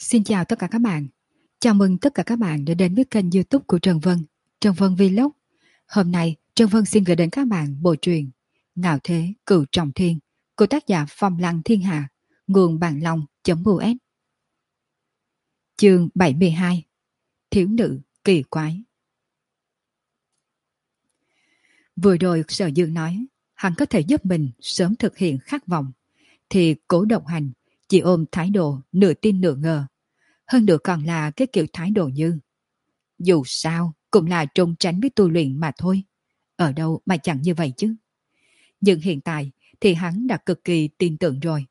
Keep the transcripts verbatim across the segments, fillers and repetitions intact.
Xin chào tất cả các bạn. Chào mừng tất cả các bạn đã đến với kênh YouTube của Trần Vân, Trần Vân Vlog. Hôm nay, Trần Vân xin gửi đến các bạn bộ truyện Ngạo Thế Cửu Trọng Thiên của tác giả Phong Lăng Thiên Hạ, nguồn bản long.us. Chương bảy mươi hai. Thiếu nữ kỳ quái. Vừa rồi Sở Dương nói hắn có thể giúp mình sớm thực hiện khát vọng, thì Cố Độc Hành chỉ ôm thái độ nửa tin nửa ngờ. Hơn nữa còn là cái kiểu thái độ như dù sao cũng là trốn tránh với tu luyện mà thôi. Ở đâu mà chẳng như vậy chứ. Nhưng hiện tại thì hắn đã cực kỳ tin tưởng rồi.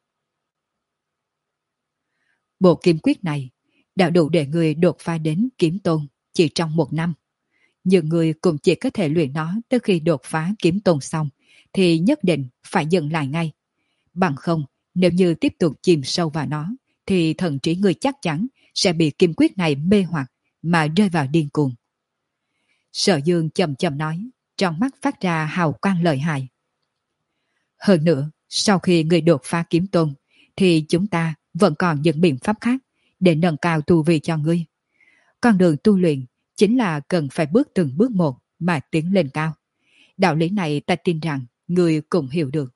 Bộ kiếm quyết này đã đủ để người đột phá đến kiếm tôn chỉ trong một năm. Nhưng người cũng chỉ có thể luyện nó tới khi đột phá kiếm tôn xong thì nhất định phải dừng lại ngay. Bằng không, nếu như tiếp tục chìm sâu vào nó thì thần trí người chắc chắn sẽ bị kiếm quyết này mê hoặc mà rơi vào điên cuồng. Sở Dương chậm chậm nói, trong mắt phát ra hào quang lợi hại. Hơn nữa, sau khi người đột phá kiếm tôn thì chúng ta vẫn còn những biện pháp khác để nâng cao tu vi cho ngươi. Con đường tu luyện chính là cần phải bước từng bước một mà tiến lên cao. Đạo lý này ta tin rằng ngươi cũng hiểu được.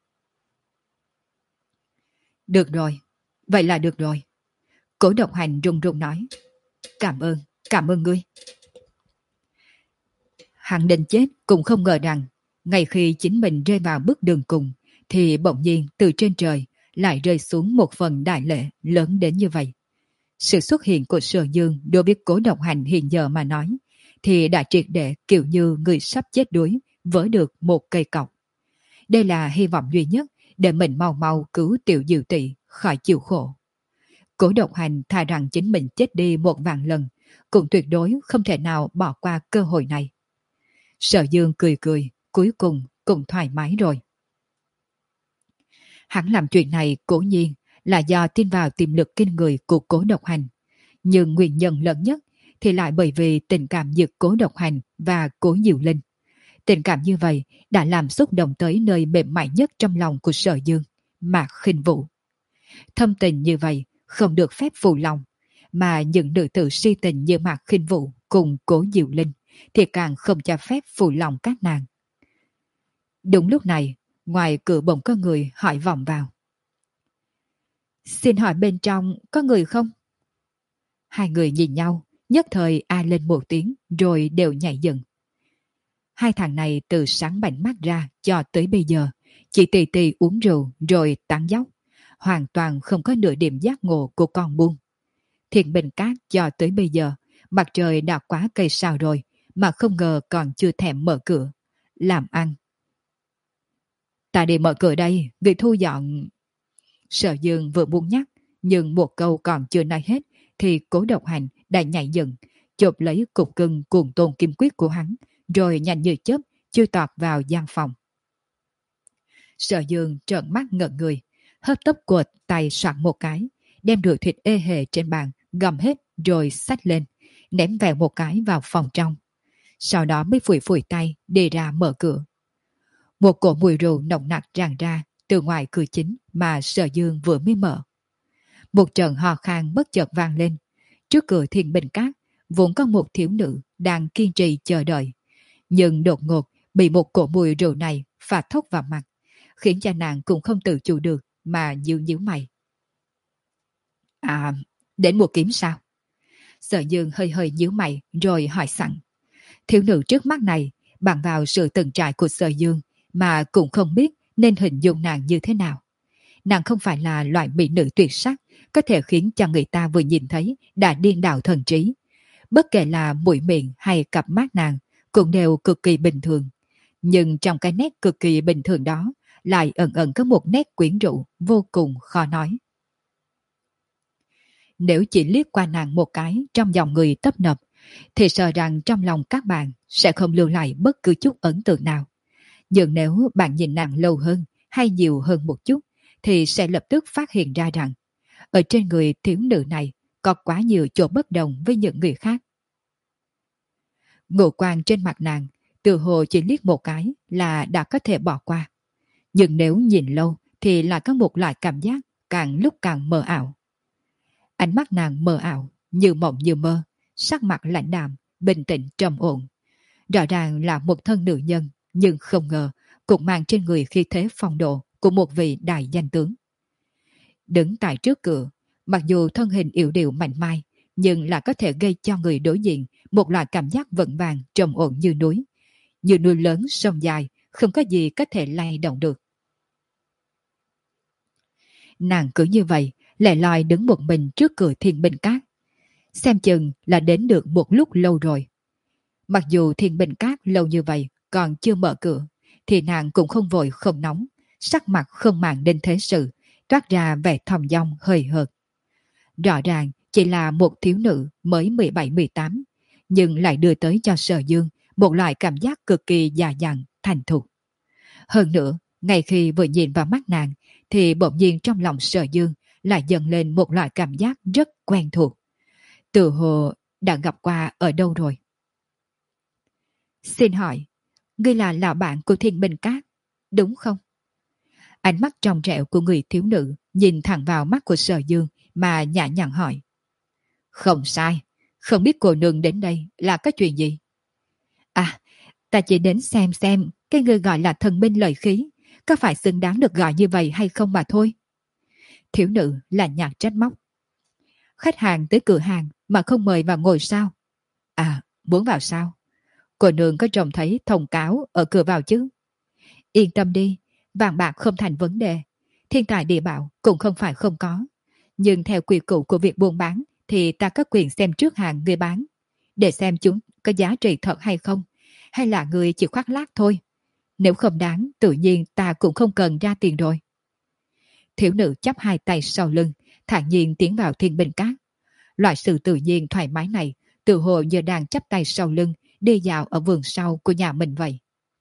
Được rồi, vậy là được rồi. Cố Độc Hành run run nói. Cảm ơn, cảm ơn ngươi. Hắn định chết cũng không ngờ rằng ngay khi chính mình rơi vào bước đường cùng thì bỗng nhiên từ trên trời lại rơi xuống một phần đại lễ lớn đến như vậy. Sự xuất hiện của Sở Dương đối với Cố Độc Hành hiện giờ mà nói thì đã triệt để kiểu như người sắp chết đuối vỡ được một cây cọc. Đây là hy vọng duy nhất để mình mau mau cứu tiểu Diệu Tỷ khỏi chịu khổ. Cố Độc Hành thà rằng chính mình chết đi một vạn lần cũng tuyệt đối không thể nào bỏ qua cơ hội này. Sở Dương cười cười, cuối cùng cũng thoải mái rồi. Hắn làm chuyện này cố nhiên là do tin vào tiềm lực kinh người của Cố Độc Hành, nhưng nguyên nhân lớn nhất thì lại bởi vì tình cảm giữa Cố Độc Hành và Cố Diệu Linh. Tình cảm như vậy đã làm xúc động tới nơi mềm mại nhất trong lòng của Sở Dương, Mạc Khinh Vũ. Thâm tình như vậy không được phép phù lòng, mà những nữ tử si tình như Mạc Khinh Vũ cùng Cố Diệu Linh thì càng không cho phép phù lòng các nàng. Đúng lúc này, ngoài cửa bỗng có người hỏi vọng vào. Xin hỏi bên trong có người không? Hai người nhìn nhau, nhất thời a lên một tiếng rồi đều nhảy dựng. Hai thằng này từ sáng bảnh mắt ra cho tới bây giờ chỉ tì tì uống rượu rồi tán dóc, hoàn toàn không có nửa điểm giác ngộ của con buôn. Thiện Bình Cát cho tới bây giờ mặt trời đã quá cây sao rồi mà không ngờ còn chưa thèm mở cửa làm ăn. Ta đi mở cửa đây, người thu dọn. Sở Dương vừa muốn nhắc, nhưng một câu còn chưa nói hết thì Cố Độc Hành đã nhảy dựng, chộp lấy cục cưng cuồng tôn kim quyết của hắn, rồi nhanh như chớp chui tọt vào gian phòng. Sở Dương trợn mắt ngẩn người, hấp tấp cuột tay soạn một cái, đem rượu thịt ê hề trên bàn gầm hết rồi xách lên, ném vèo một cái vào phòng trong. Sau đó mới phủi phủi tay đi ra mở cửa. Một cổ mùi rượu nồng nặc tràn ra từ ngoài cửa chính mà Sở Dương vừa mới mở. Một trận hò khan bất chợt vang lên. Trước cửa Thiên Bình Cát vốn có một thiếu nữ đang kiên trì chờ đợi, nhưng đột ngột bị một cổ mùi rượu này phả thốc vào mặt, khiến cho nàng cũng không tự chủ được mà nhíu nhíu mày. À, đến mua kiếm sao? Sở Dương hơi hơi nhíu mày rồi hỏi sẵn. Thiếu nữ trước mắt này bằng vào sự từng trải của Sở Dương mà cũng không biết nên hình dung nàng như thế nào. Nàng không phải là loại mỹ nữ tuyệt sắc có thể khiến cho người ta vừa nhìn thấy đã điên đảo thần trí. Bất kể là mũi miệng hay cặp mắt nàng cũng đều cực kỳ bình thường. Nhưng trong cái nét cực kỳ bình thường đó lại ẩn ẩn có một nét quyến rũ vô cùng khó nói. Nếu chỉ liếc qua nàng một cái trong dòng người tấp nập thì sợ rằng trong lòng các bạn sẽ không lưu lại bất cứ chút ấn tượng nào. Nhưng nếu bạn nhìn nàng lâu hơn hay nhiều hơn một chút thì sẽ lập tức phát hiện ra rằng ở trên người thiếu nữ này có quá nhiều chỗ bất đồng với những người khác. Ngũ quan trên mặt nàng từ hồ chỉ liếc một cái là đã có thể bỏ qua. Nhưng nếu nhìn lâu thì lại có một loại cảm giác càng lúc càng mờ ảo. Ánh mắt nàng mờ ảo, như mộng như mơ, sắc mặt lạnh đạm, bình tĩnh trầm ổn. Rõ ràng là một thân nữ nhân, nhưng không ngờ cũng mang trên người khí thế phong độ của một vị đại danh tướng. Đứng tại trước cửa, mặc dù thân hình yểu điệu mạnh mai, nhưng là có thể gây cho người đối diện một loại cảm giác vững vàng trầm ổn như núi. Như núi lớn sông dài, không có gì có thể lay động được. Nàng cứ như vậy, lẻ loi đứng một mình trước cửa Thiên Bình Các. Xem chừng là đến được một lúc lâu rồi. Mặc dù Thiên Bình Các lâu như vậy còn chưa mở cửa, thì nàng cũng không vội không nóng, sắc mặt không màng đến thế sự, toát ra vẻ thong dong hơi hợt. Rõ ràng chỉ là một thiếu nữ mới mười bảy mười tám, nhưng lại đưa tới cho Sở Dương một loại cảm giác cực kỳ già dặn, thành thục. Hơn nữa, ngay khi vừa nhìn vào mắt nàng, thì bỗng nhiên trong lòng Sở Dương lại dần lên một loại cảm giác rất quen thuộc. Tự hồ đã gặp qua ở đâu rồi. Xin hỏi, ngươi là lão bạn của Thiên Bình Các, đúng không? Ánh mắt trong trẻo của người thiếu nữ nhìn thẳng vào mắt của Sở Dương mà nhã nhặn hỏi. Không sai, không biết cô nương đến đây là có chuyện gì? À, ta chỉ đến xem xem cái người gọi là thần binh lợi khí có phải xứng đáng được gọi như vậy hay không mà thôi. Thiếu nữ là nhạt trách móc. Khách hàng tới cửa hàng mà không mời vào ngồi sao? À, muốn vào sao? Cô nương có trông thấy thông cáo ở cửa vào chứ? Yên tâm đi, vàng bạc không thành vấn đề. Thiên tài địa bảo cũng không phải không có. Nhưng theo quy củ của việc buôn bán thì ta có quyền xem trước hàng người bán, để xem chúng có giá trị thật hay không, hay là người chỉ khoác lác thôi. Nếu không đáng, tự nhiên ta cũng không cần ra tiền rồi. Thiếu nữ chắp hai tay sau lưng, thản nhiên tiến vào Thiên Bình Các. Loại sự tự nhiên thoải mái này, tự hồ như đang chắp tay sau lưng, đi dạo ở vườn sau của nhà mình vậy.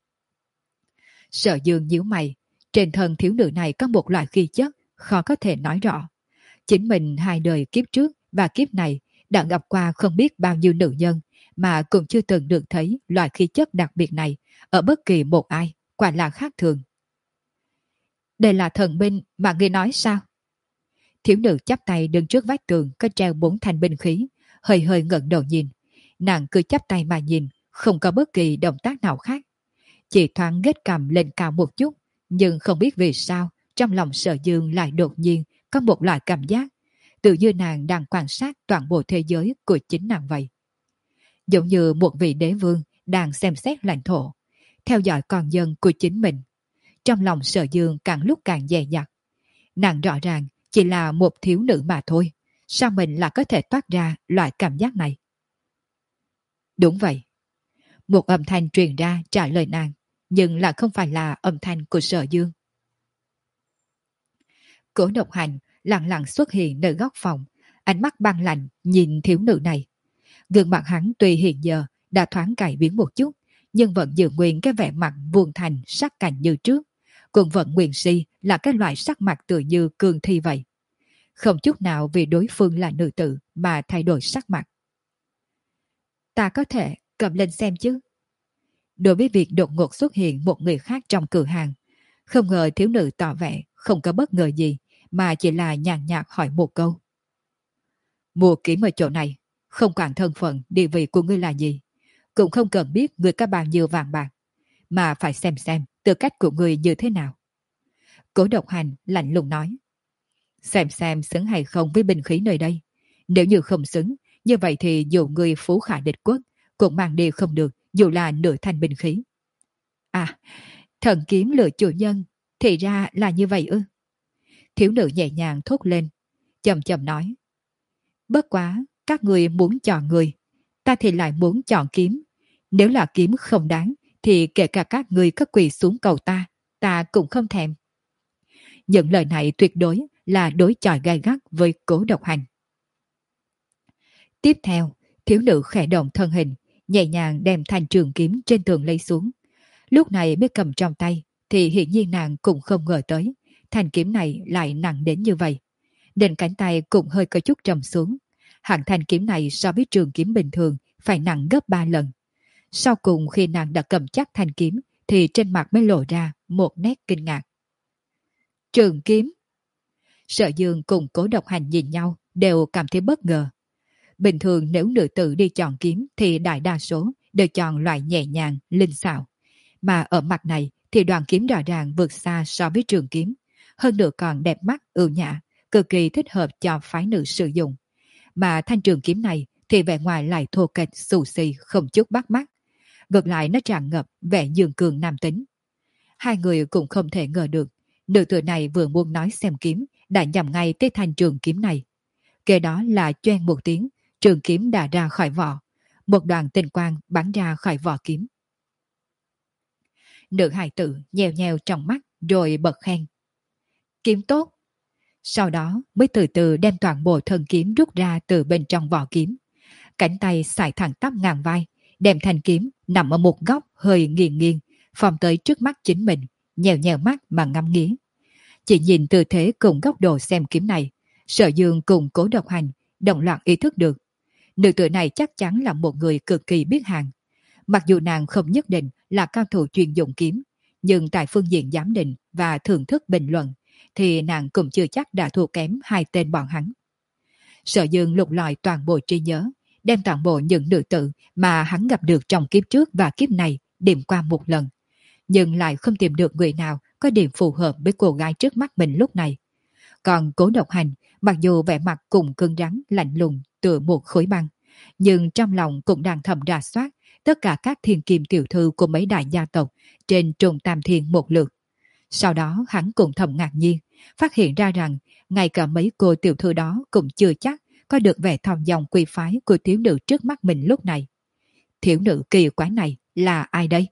Sở Dương nhíu mày, trên thân thiếu nữ này có một loại khí chất khó có thể nói rõ. Chính mình hai đời kiếp trước và kiếp này đã gặp qua không biết bao nhiêu nữ nhân, mà cũng chưa từng được thấy loại khí chất đặc biệt này ở bất kỳ một ai, quả là khác thường. Đây là thần binh mà ngươi nói sao? Thiếu nữ chắp tay đứng trước vách tường có treo bốn thanh binh khí, hơi hơi ngẩng đầu nhìn. Nàng cứ chắp tay mà nhìn, không có bất kỳ động tác nào khác. Chỉ thoáng ghét cằm lên cao một chút, nhưng không biết vì sao trong lòng Sở Dương lại đột nhiên có một loại cảm giác tự như nàng đang quan sát toàn bộ thế giới của chính nàng vậy. Giống như một vị đế vương đang xem xét lãnh thổ, theo dõi con dân của chính mình. Trong lòng Sở Dương càng lúc càng dè dặt. Nàng rõ ràng chỉ là một thiếu nữ mà thôi, sao mình lại có thể toát ra loại cảm giác này? Đúng vậy. Một âm thanh truyền ra trả lời nàng, nhưng lại không phải là âm thanh của Sở Dương. Cố Độc Hành lặng lặng xuất hiện nơi góc phòng, ánh mắt băng lạnh nhìn thiếu nữ này. Gương mặt hắn tuy hiện giờ đã thoáng cải biến một chút, nhưng vẫn giữ nguyên cái vẻ mặt vuông thành sắc cạnh như trước, cũng vẫn nguyện si là cái loại sắc mặt tựa như cương thi vậy. Không chút nào vì đối phương là nữ tử mà thay đổi sắc mặt. Ta có thể cầm lên xem chứ? Đối với việc đột ngột xuất hiện một người khác trong cửa hàng, không ngờ thiếu nữ tỏ vẻ không có bất ngờ gì, mà chỉ là nhàn nhạt hỏi một câu. Mua kiếm ở chỗ này, không quản thân phận địa vị của ngươi là gì, cũng không cần biết ngươi có bao nhiêu vàng bạc, mà phải xem xem tư cách của ngươi như thế nào. Cố Độc Hành lạnh lùng nói. Xem xem xứng hay không với binh khí nơi đây. Nếu như không xứng, như vậy thì dù ngươi phú khả địch quốc cũng mang đi không được, dù là nửa thanh binh khí. À, thần kiếm lựa chủ nhân, thì ra là như vậy ư? Thiếu nữ nhẹ nhàng thốt lên, chậm chậm nói. Bất quá, các người muốn chọn người, ta thì lại muốn chọn kiếm. Nếu là kiếm không đáng, thì kể cả các người có quỳ xuống cầu ta, ta cũng không thèm. Những lời này tuyệt đối là đối chọi gay gắt với Cố Độc Hành. Tiếp theo, thiếu nữ khẽ động thân hình, nhẹ nhàng đem thanh trường kiếm trên tường lấy xuống. Lúc này mới cầm trong tay, thì hiển nhiên nàng cũng không ngờ tới, thanh kiếm này lại nặng đến như vậy. Nên cánh tay cũng hơi có chút trầm xuống. Hạng thanh kiếm này so với trường kiếm bình thường phải nặng gấp ba lần. Sau cùng khi nàng đã cầm chắc thanh kiếm, thì trên mặt mới lộ ra một nét kinh ngạc. Trường kiếm. Sở Dương cùng Cố Độc Hành nhìn nhau, đều cảm thấy bất ngờ. Bình thường nếu nữ tử đi chọn kiếm thì đại đa số đều chọn loại nhẹ nhàng, linh xảo. Mà ở mặt này thì đoàn kiếm rõ ràng vượt xa so với trường kiếm. Hơn nữa còn đẹp mắt, ưu nhã, cực kỳ thích hợp cho phái nữ sử dụng. Mà thanh trường kiếm này thì vẻ ngoài lại thô kệch, xù xì, không chút bắt mắt. Ngược lại nó tràn ngập vẻ dương cường nam tính. Hai người cũng không thể ngờ được, nữ tử này vừa muốn nói xem kiếm, đã nhằm ngay tới thanh trường kiếm này. Kế đó là choeng một tiếng, trường kiếm đã ra khỏi vỏ. Một đoàn tinh quang bắn ra khỏi vỏ kiếm. Nữ hài tử nheo nheo trong mắt rồi bật khen. Kiếm tốt. Sau đó mới từ từ đem toàn bộ thân kiếm rút ra từ bên trong vỏ kiếm. Cánh tay xài thẳng tắp ngang vai, đem thanh kiếm nằm ở một góc hơi nghiêng nghiêng, phòm tới trước mắt chính mình, nhèo nhèo mắt mà ngắm nghía. Chỉ nhìn tư thế cùng góc độ xem kiếm này, Sở Dương cùng Cố Độc Hành đồng loạt ý thức được. Nữ tử này chắc chắn là một người cực kỳ biết hàng. Mặc dù nàng không nhất định là cao thủ chuyên dụng kiếm, nhưng tại phương diện giám định và thưởng thức bình luận, thì nàng cũng chưa chắc đã thua kém hai tên bọn hắn. Sở Dương lục lọi toàn bộ trí nhớ, đem toàn bộ những nữ tử mà hắn gặp được trong kiếp trước và kiếp này điểm qua một lần, nhưng lại không tìm được người nào có điểm phù hợp với cô gái trước mắt mình lúc này. Còn Cố Độc Hành, mặc dù vẻ mặt cùng cứng rắn, lạnh lùng tựa một khối băng, nhưng trong lòng cũng đang thầm rà soát tất cả các thiên kim tiểu thư của mấy đại gia tộc trên Trùng Tam Thiên một lượt. Sau đó hắn cũng thầm ngạc nhiên, phát hiện ra rằng ngay cả mấy cô tiểu thư đó cũng chưa chắc có được vẻ thong dong quý phái của thiếu nữ trước mắt mình lúc này. Thiếu nữ kỳ quái này là ai đây?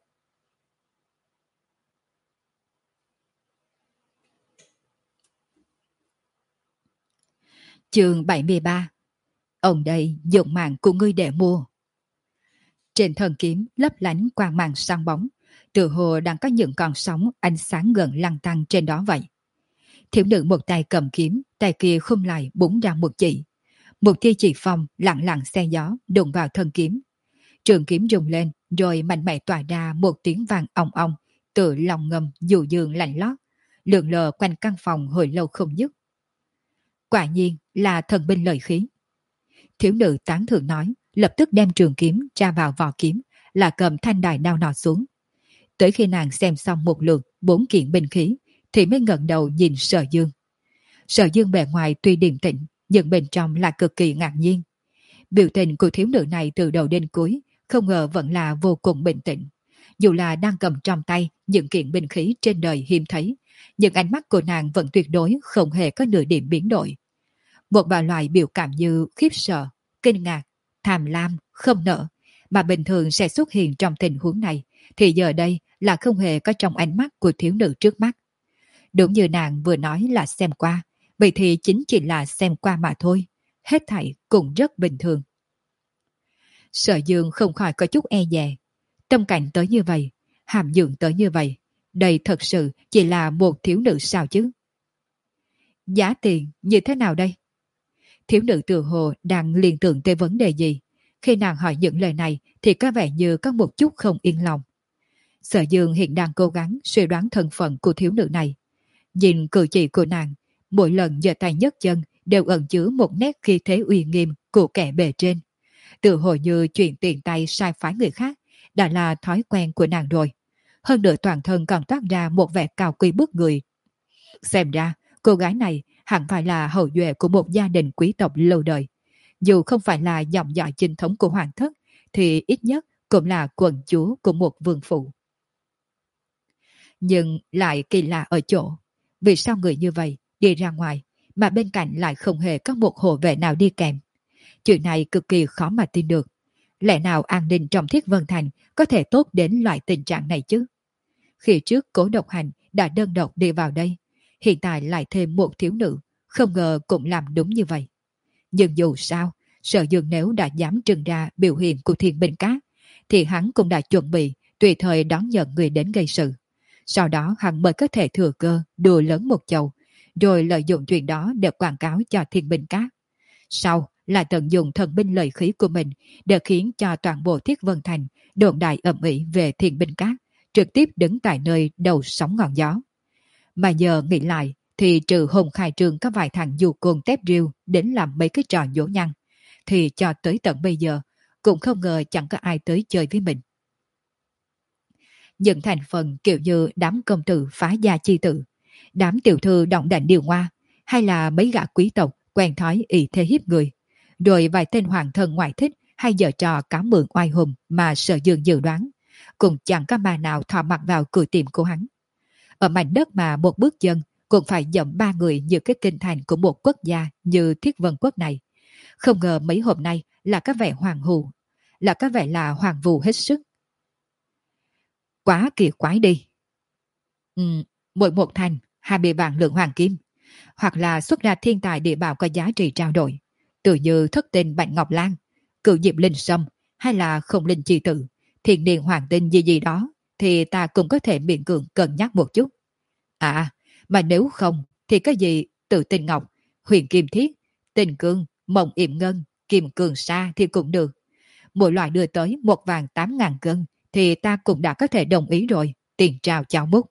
Chương bảy mươi ba. Ông đây dụng mạng của ngươi để mua. Trên thân kiếm lấp lánh quang mang sáng bóng, tự hồ đang có những con sóng ánh sáng gần lăn tăn trên đó vậy. Thiếu nữ một tay cầm kiếm, tay kia khum lại búng ra một chỉ. Một tia chỉ phong lặng lặng xe gió đụng vào thân kiếm. Trường kiếm rung lên rồi mạnh mẽ tỏa ra một tiếng vang ong ong, tự lòng ngầm dù dương lạnh lót, lượn lờ quanh căn phòng hồi lâu không dứt. Quả nhiên là thần binh lợi khí. Thiếu nữ tán thưởng nói, lập tức đem trường kiếm tra vào vỏ kiếm, là cầm thanh đài đao nọ xuống. Tới khi nàng xem xong một lượt bốn kiện binh khí, thì mới ngẩng đầu nhìn Sở Dương. Sở Dương bề ngoài tuy điềm tĩnh, nhưng bên trong là cực kỳ ngạc nhiên. Biểu tình của thiếu nữ này từ đầu đến cuối không ngờ vẫn là vô cùng bình tĩnh. Dù là đang cầm trong tay những kiện binh khí trên đời hiếm thấy, nhưng ánh mắt của nàng vẫn tuyệt đối không hề có nửa điểm biến đổi. Một vài loại biểu cảm như khiếp sợ, kinh ngạc, tham lam, không nỡ, mà bình thường sẽ xuất hiện trong tình huống này, thì giờ đây là không hề có trong ánh mắt của thiếu nữ trước mắt. Đúng như nàng vừa nói là xem qua, vậy thì chính chỉ là xem qua mà thôi, hết thảy cũng rất bình thường. Sở Dương không khỏi có chút e dè. Tâm cảnh tới như vậy, hàm dưỡng tới như vậy, đây thật sự chỉ là một thiếu nữ sao chứ? Giá tiền như thế nào đây? Thiếu nữ tự hồ đang liên tưởng tới vấn đề gì. Khi nàng hỏi những lời này thì có vẻ như có một chút không yên lòng. Sở Dương hiện đang cố gắng suy đoán thân phận của thiếu nữ này. Nhìn cử chỉ của nàng, mỗi lần giơ tay nhấc chân đều ẩn chứa một nét khí thế uy nghiêm của kẻ bề trên. Tự hồ như chuyện tiền tay sai phái người khác đã là thói quen của nàng rồi. Hơn nữa toàn thân còn toát ra một vẻ cao quý bức người. Xem ra cô gái này hẳn phải là hậu duệ của một gia đình quý tộc lâu đời. Dù không phải là dòng dõi chính thống của hoàng thất, thì ít nhất cũng là quận chúa của một vương phủ. Nhưng lại kỳ lạ ở chỗ, vì sao người như vậy đi ra ngoài mà bên cạnh lại không hề có một hộ vệ nào đi kèm? Chuyện này cực kỳ khó mà tin được. Lẽ nào an ninh trong Thiết Vân Thành có thể tốt đến loại tình trạng này chứ? Khi trước Cố Độc Hành đã đơn độc đi vào đây, hiện tại lại thêm một thiếu nữ, không ngờ cũng làm đúng như vậy. Nhưng dù sao, Sở Dương nếu đã dám trưng ra biểu hiện của Thiên Binh Các, thì hắn cũng đã chuẩn bị tùy thời đón nhận người đến gây sự. Sau đó hắn mới có thể thừa cơ đùa lớn một chầu, rồi lợi dụng chuyện đó để quảng cáo cho Thiên Binh Các. Sau là tận dụng thần binh lợi khí của mình để khiến cho toàn bộ Thiết Vân Thành đồn đại ầm ĩ về Thiên Binh Các, trực tiếp đứng tại nơi đầu sóng ngọn gió. Mà giờ nghĩ lại thì trừ Hùng Khai Trương có vài thằng dù côn tép riêu đến làm mấy cái trò dỗ nhăn, thì cho tới tận bây giờ cũng không ngờ chẳng có ai tới chơi với mình. Những thành phần kiểu như đám công tử phá gia chi tử, đám tiểu thư động đảnh điều hoa, hay là mấy gã quý tộc quen thói ỷ thế hiếp người, rồi vài tên hoàng thân ngoại thích hay giở trò cá mượn oai hùng mà Sở Dương dự đoán, cũng chẳng có ma nào thò mặt vào cửa tiệm của hắn. Ở mảnh đất mà một bước chân cũng phải dậm ba người như cái kinh thành của một quốc gia như Thiết Vân Quốc này. Không ngờ mấy hôm nay là có vẻ hoàng hù, là có vẻ là hoàng vù hết sức. Quá kỳ quái đi. Ừ, mỗi một thành hai mươi vạn lượng hoàng kim, hoặc là xuất ra thiên tài địa bảo có giá trị trao đổi, tự như thất tinh Bạch Ngọc Lan, cựu diệp linh sâm, hay là không linh chi tử, thiên niên hoàng tinh gì gì đó, thì ta cũng có thể miễn cưỡng cân nhắc một chút. À, mà nếu không thì cái gì tự tinh ngọc, huyền kim thiết, tinh cương, mộng yểm ngân, kim cường sa thì cũng được. Mỗi loại đưa tới một vàng tám ngàn cân thì ta cũng đã có thể đồng ý rồi, tiền trao chào múc.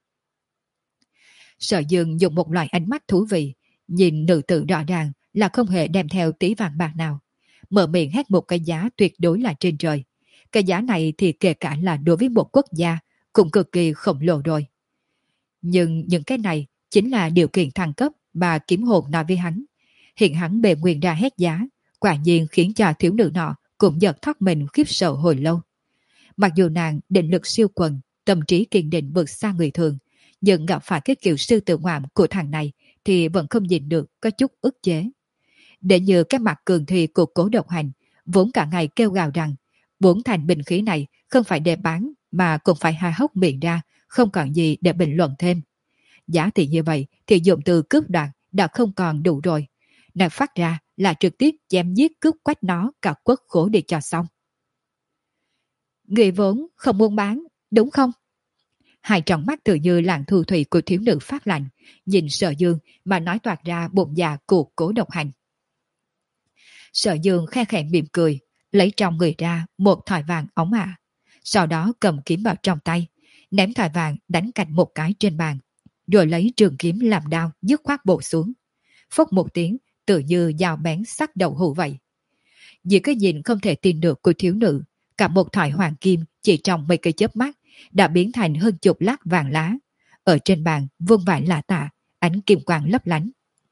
Sở Dương dùng một loại ánh mắt thú vị, nhìn nữ tử rõ ràng là không hề đem theo tí vàng bạc nào. Mở miệng hét một cái giá tuyệt đối là trên trời. Cái giá này thì kể cả là đối với một quốc gia cũng cực kỳ khổng lồ rồi. Nhưng những cái này chính là điều kiện thăng cấp mà kiếm hồn nói với hắn. Hiện hắn bề nguyện ra hét giá, quả nhiên khiến cho thiếu nữ nọ cũng giật thoát mình khiếp sợ hồi lâu. Mặc dù nàng định lực siêu quần, tâm trí kiên định vượt xa người thường, nhưng gặp phải cái kiểu sư tử ngoạm của thằng này thì vẫn không nhìn được, có chút ức chế. Để như cái mặt cường thi của Cố Độc Hành, vốn cả ngày kêu gào rằng bốn thành binh khí này không phải để bán mà cũng phải há hốc miệng ra, không còn gì để bình luận thêm. Giá trị như vậy thì dụng từ cướp đoạt đã không còn đủ rồi. Nàng phát ra là trực tiếp chém giết cướp quách nó cả quốc khổ để cho xong. Người vốn không muốn bán, đúng không? Hai tròng mắt tự như làn thu thủy của thiếu nữ phát lạnh, nhìn Sở Dương mà nói toạc ra bụng dạ của Cố Độc Hành. Sở Dương khe khẽ mỉm cười, lấy trong người ra một thỏi vàng óng ả. Sau đó cầm kiếm vào trong tay, ném thỏi vàng đánh cạnh một cái trên bàn, rồi lấy trường kiếm làm đao dứt khoát bổ xuống. Phốc một tiếng, tự như dao bén sắc đầu hũ vậy. Vì cái nhìn không thể tin được của thiếu nữ, cả một thỏi hoàng kim chỉ trong mấy cái chớp mắt đã biến thành hơn chục lát vàng lá. Ở trên bàn vương vãi lạ tả, ánh kim quang lấp lánh.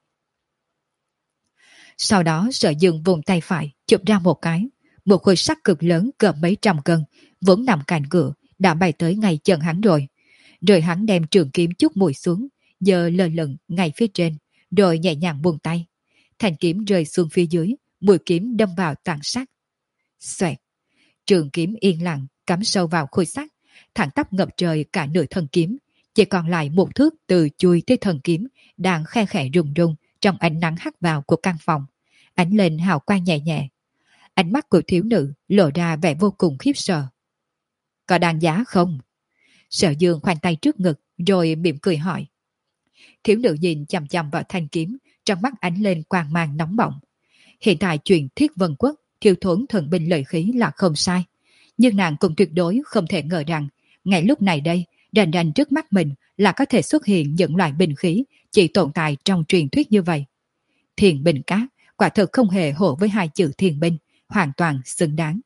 Sau đó Sở Dương vùng tay phải chụp ra một cái, một khối sắt cực lớn cỡ mấy trăm cân vốn nằm cạnh cửa đã bay tới ngay chân hắn rồi. Rồi hắn đem trường kiếm chút mùi xuống, giơ lơ lửng ngay phía trên, rồi nhẹ nhàng buông tay. Thanh kiếm rơi xuống phía dưới, mũi kiếm đâm vào tảng sắt. Xoẹt, trường kiếm yên lặng cắm sâu vào khối sắt, thẳng tắp ngập trời cả nửa thân kiếm, chỉ còn lại một thước từ chui tới thân kiếm đang khe khẽ rung rung trong ánh nắng hắt vào của căn phòng, ánh lên hào quang nhẹ nhẹ. Ánh mắt của thiếu nữ lộ ra vẻ vô cùng khiếp sợ. Có đáng giá không? Sở Dương khoanh tay trước ngực rồi mỉm cười hỏi. Thiếu nữ nhìn chằm chằm vào thanh kiếm, trong mắt ánh lên quang mang nóng bỏng. Hiện tại chuyện Thiết Vân Quốc thiếu thốn thần binh lợi khí là không sai, nhưng nàng cũng tuyệt đối không thể ngờ rằng ngay lúc này đây, rành rành trước mắt mình là có thể xuất hiện những loại binh khí chỉ tồn tại trong truyền thuyết như vậy. Thiền binh cát quả thực không hề hổ với hai chữ thiền binh, hoàn toàn xứng đáng.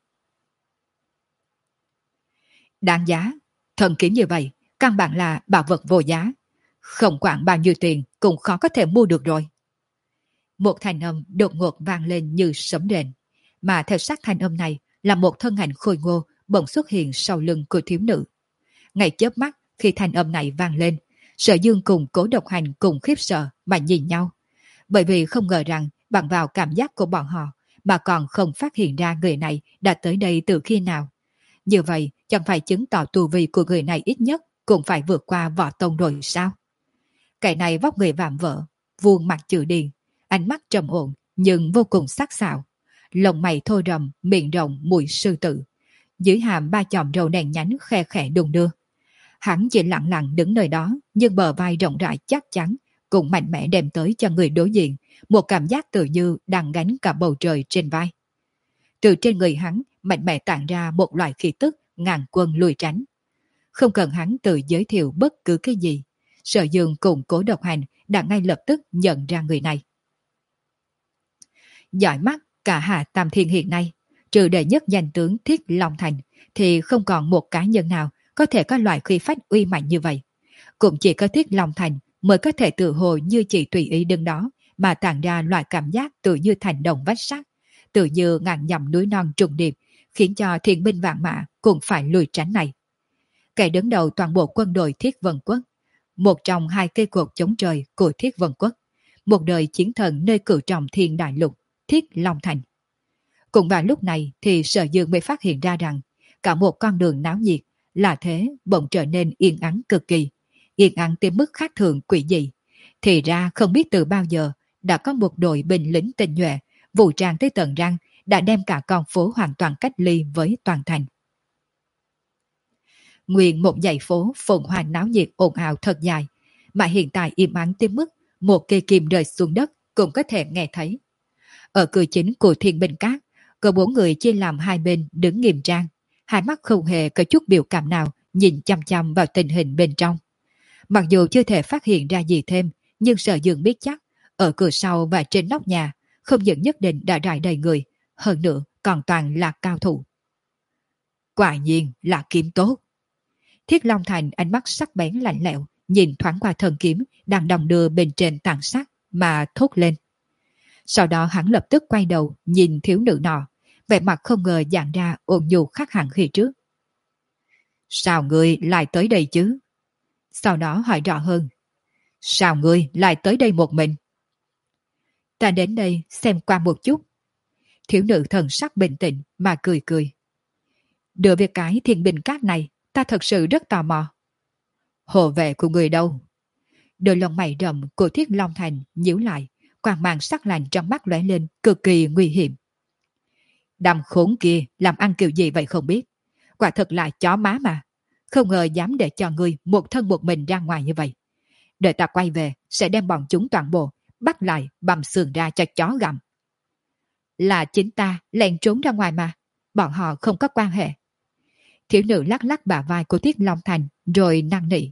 Đáng giá, thần kiếm như vậy, căn bản là bảo vật vô giá. Không quản bao nhiêu tiền cũng khó có thể mua được rồi. Một thanh âm đột ngột vang lên như sấm rền, mà theo sát thanh âm này là một thân ảnh khôi ngô bỗng xuất hiện sau lưng của thiếu nữ. Ngay chớp mắt khi thanh âm này vang lên, Sở Dương cùng Cố Độc Hành cùng khiếp sợ mà nhìn nhau, bởi vì không ngờ rằng bằng vào cảm giác của bọn họ mà còn không phát hiện ra người này đã tới đây từ khi nào. Như vậy chẳng phải chứng tỏ tu vi của người này ít nhất cũng phải vượt qua võ tông rồi sao? Cái này vóc người vạm vỡ, vuông mặt chữ điền, ánh mắt trầm ổn nhưng vô cùng sắc sảo, lông mày thô rầm, miệng rộng mũi sư tử, dưới hàm ba chòm râu đen nhánh khe khẽ đung đưa. Hắn chỉ lặng lặng đứng nơi đó, nhưng bờ vai rộng rãi chắc chắn cũng mạnh mẽ đem tới cho người đối diện một cảm giác tự như đang gánh cả bầu trời trên vai. Từ trên người hắn mạnh mẽ tản ra một loại khí tức ngàn quân lùi tránh. Không cần hắn tự giới thiệu bất cứ cái gì, Sở Dương cùng Cố Độc Hành đã ngay lập tức nhận ra người này. Giỏi mắt cả Hạ Tam Thiên hiện nay, trừ đệ nhất danh tướng Thiết Long Thành, thì không còn một cá nhân nào có thể có loại khí phách uy mạnh như vậy. Cũng chỉ có Thiết Long Thành mới có thể tự hồ như chỉ tùy ý đứng đó mà tản ra loại cảm giác tự như thành đồng vách sắt, tự như ngàn dặm núi non trùng điệp, khiến cho thiên binh vạn mã cũng phải lùi tránh này. Kẻ đứng đầu toàn bộ quân đội Thiết Vân Quốc, một trong hai cây cột chống trời của Thiết Vân Quốc, một đời chiến thần nơi cửu trọng thiên đại lục, Thiết Long Thành. Cũng vào lúc này thì Sở Dương mới phát hiện ra rằng cả một con đường náo nhiệt là thế bỗng trở nên yên ắng cực kỳ, yên ắng tới mức khác thường quỷ dị. Thì ra không biết từ bao giờ đã có một đội binh lính tinh nhuệ, vũ trang tới tận răng, đã đem cả con phố hoàn toàn cách ly với toàn thành. Nguyên một dãy phố phồn hoa náo nhiệt ồn ào thật dài, mà hiện tại im ắng tới mức một cây kim rơi xuống đất cũng có thể nghe thấy. Ở cửa chính của Thiên Binh Các, có bốn người chia làm hai bên đứng nghiêm trang, hai mắt không hề có chút biểu cảm nào nhìn chăm chăm vào tình hình bên trong. Mặc dù chưa thể phát hiện ra gì thêm, nhưng Sở Dương biết chắc ở cửa sau và trên nóc nhà không những nhất định đã rải đầy người, hơn nữa còn toàn là cao thủ. Quả nhiên là kiếm tốt. Thiết Long Thành ánh mắt sắc bén lạnh lẽo, nhìn thoáng qua thần kiếm đang đong đưa bên trên tảng sắt mà thốt lên. Sau đó hắn lập tức quay đầu nhìn thiếu nữ nọ, vẻ mặt không ngờ dạng ra ôn nhu khác hẳn khi trước. Sao ngươi lại tới đây chứ? Sau đó hỏi rõ hơn. Sao ngươi lại tới đây một mình? Ta đến đây xem qua một chút. Thiếu nữ thần sắc bình tĩnh mà cười cười. Đối với cái Thiên Binh Các này, ta thật sự rất tò mò. Hộ vệ của người đâu? Đôi lông mày rậm của Thiết Long Thành nhíu lại, quang mang sắc lạnh trong mắt lóe lên cực kỳ nguy hiểm. Đám khốn kia làm ăn kiểu gì vậy không biết. Quả thật là chó má mà. Không ngờ dám để cho ngươi một thân một mình ra ngoài như vậy. Đợi ta quay về sẽ đem bọn chúng toàn bộ bắt lại bầm xương ra cho chó gặm. Là chính ta lén trốn ra ngoài mà. Bọn họ không có quan hệ. Thiếu nữ lắc lắc bả vai của Thiết Long Thành rồi năn nỉ.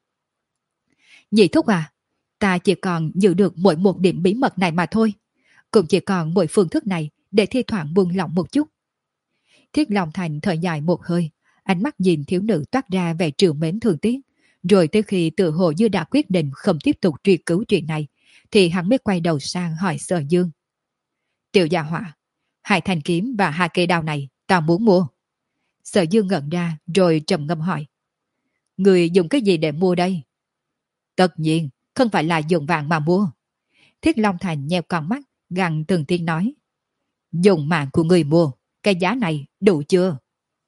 Nhị thúc à, ta chỉ còn giữ được mỗi một điểm bí mật này mà thôi. Cũng chỉ còn mỗi phương thức này để thi thoảng buông lỏng một chút. Thiết Long Thành thở dài một hơi, ánh mắt nhìn thiếu nữ toát ra vẻ trìu mến thương tiếc. Rồi tới khi tự hồ như đã quyết định không tiếp tục truy cứu chuyện này, thì hắn mới quay đầu sang hỏi Sở Dương. Tiểu gia hỏa, hai thanh kiếm và hai cây đao này tao muốn mua. Sở Dương ngẩn ra rồi trầm ngâm hỏi. Người dùng cái gì để mua đây? Tất nhiên, không phải là dùng vàng mà mua. Thiết Long Thành nheo con mắt, gằn từng tiếng nói. Dùng mạng của người mua, cái giá này đủ chưa?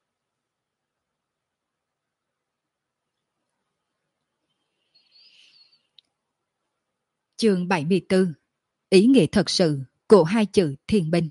Chương bảy mươi tư. Ý nghĩa thật sự của hai chữ thiên binh.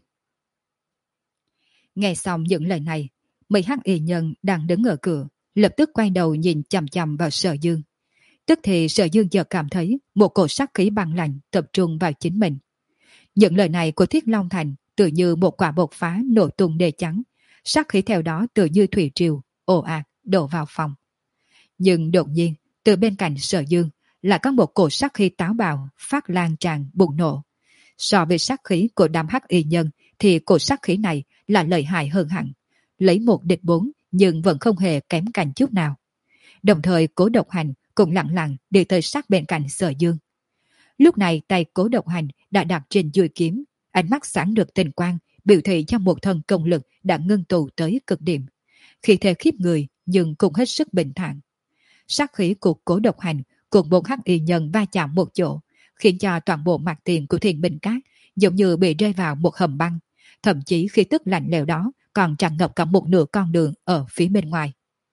Nghe xong những lời này, mấy hắc y nhân đang đứng ở cửa lập tức quay đầu nhìn chằm chằm vào Sở Dương. Tức thì Sở Dương chợt cảm thấy một cổ sát khí băng lạnh tập trung vào chính mình. Những lời này của Thiết Long Thành tự như một quả bột phá nổ tung đề trắng, sát khí theo đó tự như thủy triều ồ ạt đổ vào phòng. Nhưng đột nhiên từ bên cạnh Sở Dương lại có một cổ sát khí táo bạo phát lan tràn bùng nổ. So với sát khí của đám hắc y nhân thì cổ sát khí này là lợi hại hơn hẳn, lấy một địch bốn nhưng vẫn không hề kém cạnh chút nào. Đồng thời Cố Độc Hành cũng lặng lặng đi tới sát bên cạnh Sở Dương. Lúc này tay Cố Độc Hành đã đặt trên chuôi kiếm, ánh mắt sáng được tình quang, biểu thị cho một thân công lực đã ngưng tụ tới cực điểm. Khi thể khiếp người nhưng cũng hết sức bình thản. Sát khí của Cố Độc Hành cùng một hắc y nhân va chạm một chỗ, khiến cho toàn bộ mặt tiền của Thiên Binh Các giống như bị rơi vào một hầm băng, thậm chí khí tức lạnh lẽo đó còn tràn ngập cả một nửa con đường ở phía bên ngoài.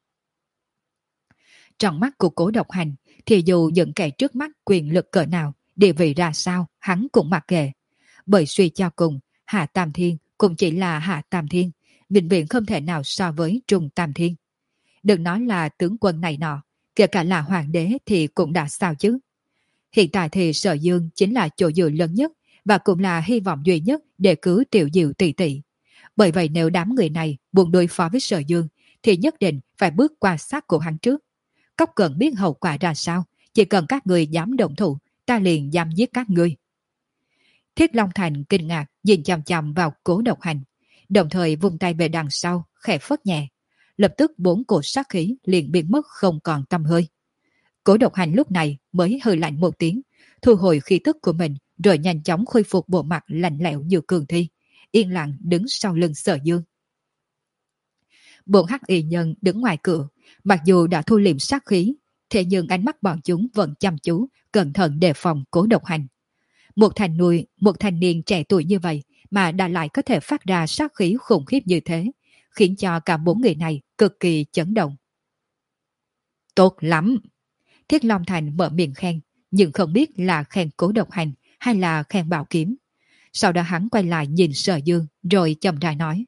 Trong mắt của Cố Độc Hành thì dù những kẻ trước mắt quyền lực cỡ nào, địa vị ra sao, hắn cũng mặc kệ. Bởi suy cho cùng, Hạ Tam Thiên cũng chỉ là Hạ Tam Thiên, vĩnh viễn không thể nào so với Trung Tam Thiên. Đừng nói là tướng quân này nọ, kể cả là hoàng đế thì cũng đã sao chứ. Hiện tại thì Sở Dương chính là chỗ dựa lớn nhất và cũng là hy vọng duy nhất để cứu Tiểu Diệu tỷ tỷ. Bởi vậy nếu đám người này buồn đối phó với Sở Dương thì nhất định phải bước qua sát của hắn trước. Cóc Cận biết hậu quả ra sao, chỉ cần các người dám động thủ, ta liền dám giết các ngươi. Thiết Long Thành kinh ngạc nhìn chằm chằm vào Cố Độc Hành, đồng thời vung tay về đằng sau, khẽ phất nhẹ. Lập tức bốn cột sát khí liền biến mất không còn tăm hơi. Cố Độc Hành lúc này mới hơi lạnh một tiếng, thu hồi khí tức của mình, rồi nhanh chóng khôi phục bộ mặt lạnh lẽo như cường thi, yên lặng đứng sau lưng Sở Dương. Bốn hắc y nhân đứng ngoài cửa, mặc dù đã thu liệm sát khí, thế nhưng ánh mắt bọn chúng vẫn chăm chú, cẩn thận đề phòng Cố Độc Hành. Một thành nuôi, một thanh niên trẻ tuổi như vậy mà đã lại có thể phát ra sát khí khủng khiếp như thế, khiến cho cả bốn người này cực kỳ chấn động. Tốt lắm! Thiết Long Thành mở miệng khen, nhưng không biết là khen Cố Độc Hành hay là khen Bảo Kiếm. Sau đó hắn quay lại nhìn Sở Dương rồi chậm rãi nói.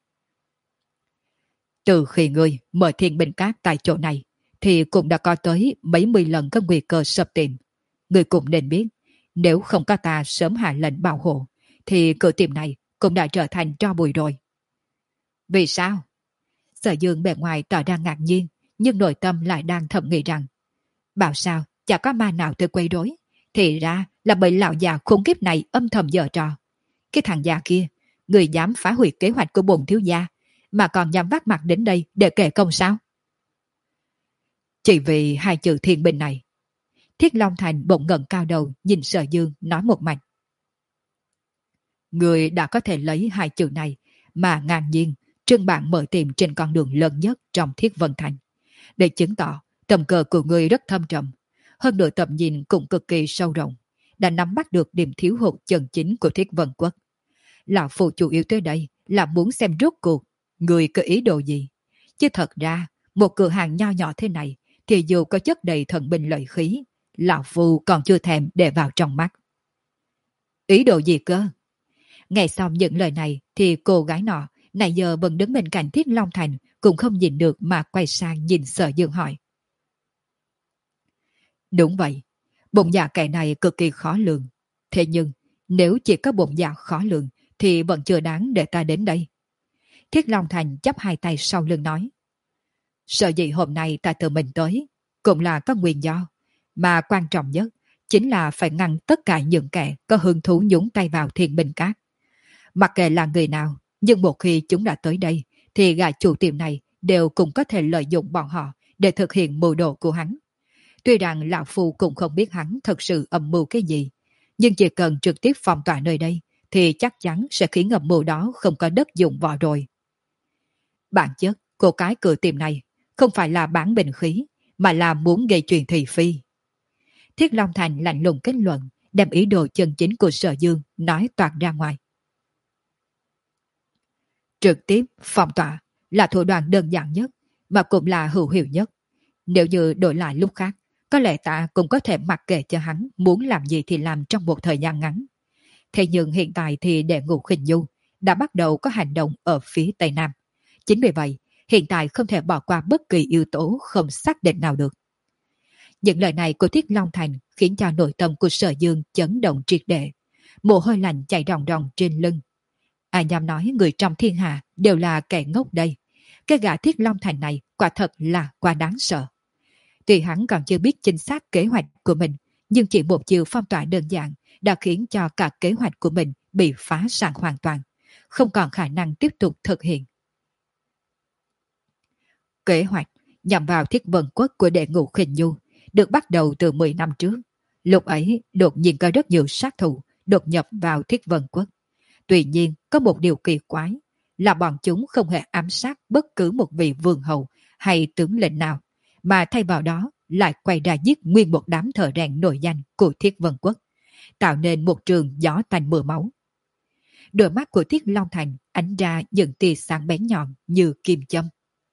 Từ khi ngươi mở Thiên Binh Các tại chỗ này, thì cũng đã có tới mấy mươi lần có nguy cơ sập tiệm. Ngươi cũng nên biết, nếu không có ta sớm hạ lệnh bảo hộ, thì cửa tiệm này cũng đã trở thành tro bụi rồi. Vì sao? Sở Dương bề ngoài tỏ ra ngạc nhiên, nhưng nội tâm lại đang thầm nghĩ rằng, bảo sao chả có ma nào tới quấy rối, thì ra là bởi lão già khủng khiếp này âm thầm giở trò. Cái thằng già kia, người dám phá hủy kế hoạch của bổn thiếu gia, mà còn dám vác mặt đến đây để kể công sao? Chỉ vì hai chữ thiên binh này. Thiết Long Thành bỗng ngẩng cao đầu nhìn Sở Dương nói một mạch. Người đã có thể lấy hai chữ này mà ngang nhiên trưng bảng mở tiệm trên con đường lớn nhất trong Thiết Vân Thành, để chứng tỏ tầm cờ của người rất thâm trầm, hơn nữa tầm nhìn cũng cực kỳ sâu rộng, đã nắm bắt được điểm thiếu hụt chân chính của Thiết Vân Quốc. Lão Phu chủ yếu tới đây là muốn xem rốt cuộc người có ý đồ gì, chứ thật ra một cửa hàng nho nhỏ thế này thì dù có chất đầy thần binh lợi khí, Lão Phu còn chưa thèm để vào trong mắt. Ý đồ gì cơ? Nghe xong những lời này thì cô gái nọ nãy giờ vẫn đứng bên cạnh Thiết Long Thành cũng không nhìn được mà quay sang nhìn Sở Dương hỏi. Đúng vậy, bụng dạ kẻ này cực kỳ khó lường. Thế nhưng nếu chỉ có bụng dạ khó lường thì vẫn chưa đáng để ta đến đây. Thiết Long Thành chắp hai tay sau lưng nói. Sợ gì hôm nay ta tự mình tới cũng là có nguyên do, mà quan trọng nhất chính là phải ngăn tất cả những kẻ có hứng thú nhúng tay vào Thiên Binh Các. Mặc kệ là người nào, nhưng một khi chúng đã tới đây thì gã chủ tiệm này đều cũng có thể lợi dụng bọn họ để thực hiện mưu đồ của hắn. Tuy rằng Lão Phu cũng không biết hắn thật sự âm mưu cái gì, nhưng chỉ cần trực tiếp phong tỏa nơi đây thì chắc chắn sẽ khiến âm mưu đó không có đất dụng võ rồi. Bản chất của cái cửa tiệm này không phải là bán bình khí, mà là muốn gây chuyện thị phi. Thiết Long Thành lạnh lùng kết luận, đem ý đồ chân chính của Sở Dương nói toạc ra ngoài. Trực tiếp phong tỏa là thủ đoạn đơn giản nhất, mà cũng là hữu hiệu nhất. Nếu như đổi lại lúc khác, có lẽ ta cũng có thể mặc kệ cho hắn muốn làm gì thì làm trong một thời gian ngắn. Thế nhưng hiện tại thì Đệ Ngũ Khinh Nhu đã bắt đầu có hành động ở phía Tây Nam. Chính vì vậy, hiện tại không thể bỏ qua bất kỳ yếu tố không xác định nào được. Những lời này của Thiết Long Thành khiến cho nội tâm của Sở Dương chấn động triệt để. Mồ hôi lạnh chảy ròng ròng trên lưng. Ai dám nói người trong thiên hạ đều là kẻ ngốc đây. Cái gã Thiết Long Thành này quả thật là quá đáng sợ. Tuy hắn còn chưa biết chính xác kế hoạch của mình, nhưng chỉ một chiều phong tỏa đơn giản đã khiến cho cả kế hoạch của mình bị phá sản hoàn toàn, không còn khả năng tiếp tục thực hiện. Kế hoạch nhằm vào Thiết Vân Quốc của Đệ Ngũ Khinh Nhu được bắt đầu từ mười năm trước. Lúc ấy đột nhiên có rất nhiều sát thủ đột nhập vào Thiết Vân Quốc. Tuy nhiên có một điều kỳ quái là bọn chúng không hề ám sát bất cứ một vị vương hầu hay tướng lĩnh nào, mà thay vào đó lại quay ra giết nguyên một đám thợ rèn nổi danh của Thiết Vân Quốc, tạo nên một trường gió tanh mưa máu. Đôi mắt của Thiết Long Thành ánh ra những tia sáng bén nhọn như kim châm.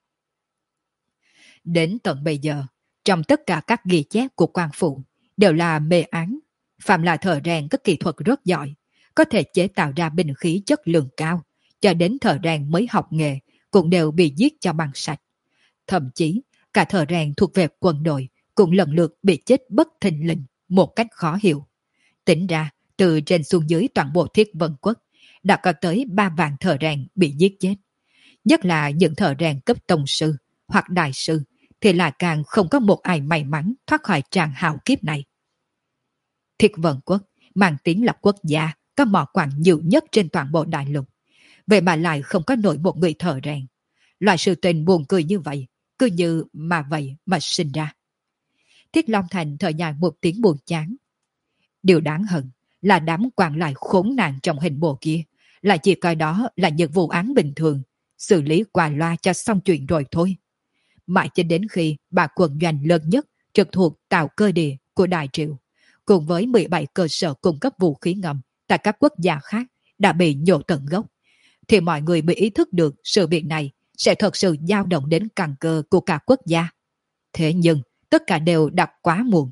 Đến tận bây giờ, trong tất cả các ghi chép của quan phủ đều là mê án, phạm là thợ rèn có kỹ thuật rất giỏi, có thể chế tạo ra binh khí chất lượng cao, cho đến thợ rèn mới học nghề cũng đều bị giết cho bằng sạch. Thậm chí cả thợ rèn thuộc về quân đội cũng lần lượt bị chết bất thình lình một cách khó hiểu. Tính ra từ trên xuống dưới toàn bộ Thiết Vân Quốc đã có tới ba vạn thợ rèn bị giết chết. Nhất là những thợ rèn cấp tông sư hoặc đại sư thì lại càng không có một ai may mắn thoát khỏi tràng hào kiếp này. Thiết Vân Quốc mang tiếng là quốc gia có mỏ quặng nhiều nhất trên toàn bộ đại lục. Vậy mà lại không có nổi một người thợ rèn. Loại sự tình buồn cười như vậy, cứ như mà vậy mà sinh ra. Thiết Long Thành thở dài một tiếng buồn chán. Điều đáng hận là đám quan lại khốn nạn trong hình bộ kia, lại chỉ coi đó là những vụ án bình thường, xử lý qua loa cho xong chuyện rồi thôi. Mãi cho đến khi bà quận doanh lớn nhất trực thuộc Tào Cơ Địa của Đại Triệu, cùng với mười bảy cơ sở cung cấp vũ khí ngầm tại các quốc gia khác đã bị nhổ tận gốc, thì mọi người mới ý thức được sự việc này sẽ thật sự dao động đến căn cơ của cả quốc gia. Thế nhưng tất cả đều đã quá muộn.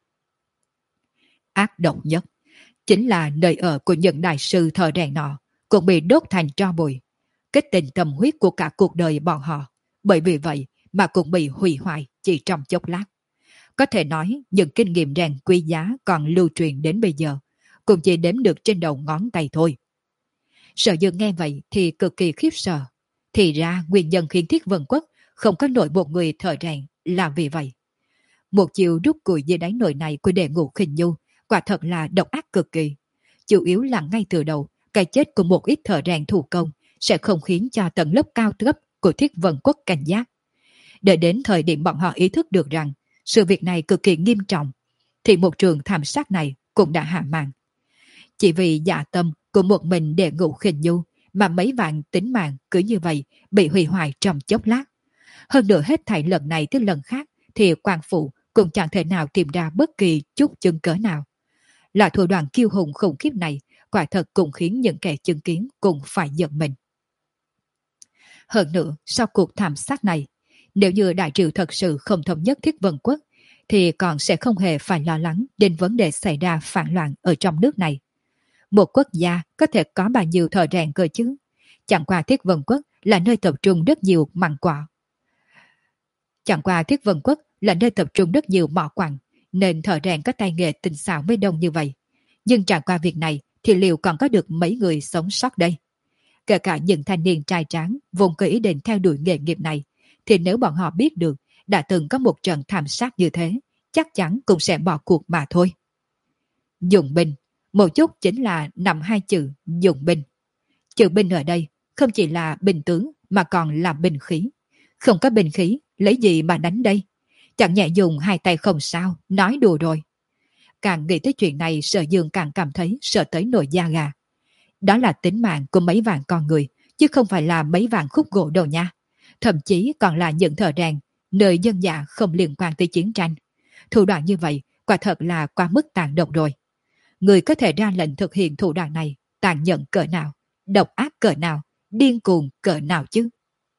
Ác độc nhất chính là nơi ở của những đại sư thợ rèn nọ cũng bị đốt thành tro bụi. Kết tình tâm huyết của cả cuộc đời bọn họ, bởi vì vậy mà cũng bị hủy hoại chỉ trong chốc lát. Có thể nói những kinh nghiệm rèn quý giá còn lưu truyền đến bây giờ cũng chỉ đếm được trên đầu ngón tay thôi. Sở Dương nghe vậy thì cực kỳ khiếp sợ. Thì ra nguyên nhân khiến Thiết Vân Quốc không có nổi một người thợ rèn là vì vậy. Một chiều rút củi dưới đáy nồi này của Đệ Ngũ Khinh Nhu quả thật là độc ác cực kỳ. Chủ yếu là ngay từ đầu, cái chết của một ít thợ rèn thủ công sẽ không khiến cho tầng lớp cao cấp của Thiết Vân Quốc cảnh giác. Đợi đến thời điểm bọn họ ý thức được rằng sự việc này cực kỳ nghiêm trọng, thì một trường thảm sát này cũng đã hạ màn. Chỉ vì dạ tâm của một mình Đệ Ngũ Khinh Nhu mà mấy vạn tính mạng cứ như vậy bị hủy hoại trong chốc lát. Hơn nữa hết thảy lần này tới lần khác thì quan phụ cũng chẳng thể nào tìm ra bất kỳ chút chứng cớ nào. Loại thủ đoạn kiêu hùng khủng khiếp này quả thật cũng khiến những kẻ chứng kiến cũng phải giận mình. Hơn nữa, sau cuộc thảm sát này, nếu như Đại Triệu thật sự không thống nhất Thiết Vân Quốc, thì còn sẽ không hề phải lo lắng đến vấn đề xảy ra phản loạn ở trong nước này. Một quốc gia có thể có bao nhiêu thợ rèn cơ chứ? Chẳng qua Thiết Vân Quốc là nơi tập trung rất nhiều mặn quả. Chẳng qua Thiết Vân Quốc là nơi tập trung rất nhiều mỏ quặng, nên thợ rèn có tay nghề tinh xảo mới đông như vậy. Nhưng chẳng qua việc này thì liệu còn có được mấy người sống sót đây? Kể cả những thanh niên trai tráng vốn có ý định theo đuổi nghề nghiệp này, thì nếu bọn họ biết được đã từng có một trận thảm sát như thế, chắc chắn cũng sẽ bỏ cuộc mà thôi. Dụng binh, một chút chính là nằm hai chữ dụng binh. Chữ binh ở đây không chỉ là binh tướng mà còn là binh khí. Không có binh khí, lấy gì mà đánh đây? Chẳng nhẹ dùng hai tay không sao, nói đùa rồi. Càng nghĩ tới chuyện này, Sở Dương càng cảm thấy sợ tới nổi da gà. Đó là tính mạng của mấy vạn con người, chứ không phải là mấy vạn khúc gỗ đâu nha. Thậm chí còn là những thợ rèn, nơi dân dạ không liên quan tới chiến tranh. Thủ đoạn như vậy, quả thật là quá mức tàn độc rồi. Người có thể ra lệnh thực hiện thủ đoạn này, tàn nhẫn cỡ nào, độc ác cỡ nào, điên cuồng cỡ nào chứ.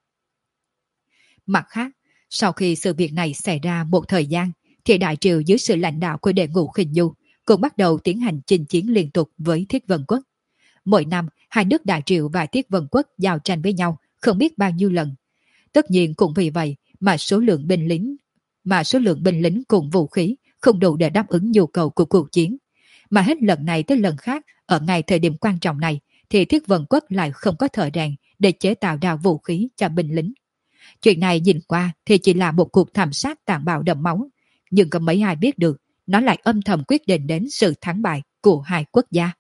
Mặt khác, sau khi sự việc này xảy ra một thời gian, thì Đại Triều dưới sự lãnh đạo của Đệ Ngũ Khinh Nhu cũng bắt đầu tiến hành chinh chiến liên tục với Thiết Vân Quốc. Mỗi năm, hai nước Đại Triều và Thiết Vân Quốc giao tranh với nhau không biết bao nhiêu lần. Tất nhiên cũng vì vậy mà số lượng binh lính mà số lượng binh lính cùng vũ khí không đủ để đáp ứng nhu cầu của cuộc chiến. Mà hết lần này tới lần khác, ở ngày thời điểm quan trọng này, thì Thiết Vân Quốc lại không có thợ rèn để chế tạo ra vũ khí cho binh lính. Chuyện này nhìn qua thì chỉ là một cuộc thảm sát tàn bạo đẫm máu, nhưng có mấy ai biết được nó lại âm thầm quyết định đến sự thắng bại của hai quốc gia.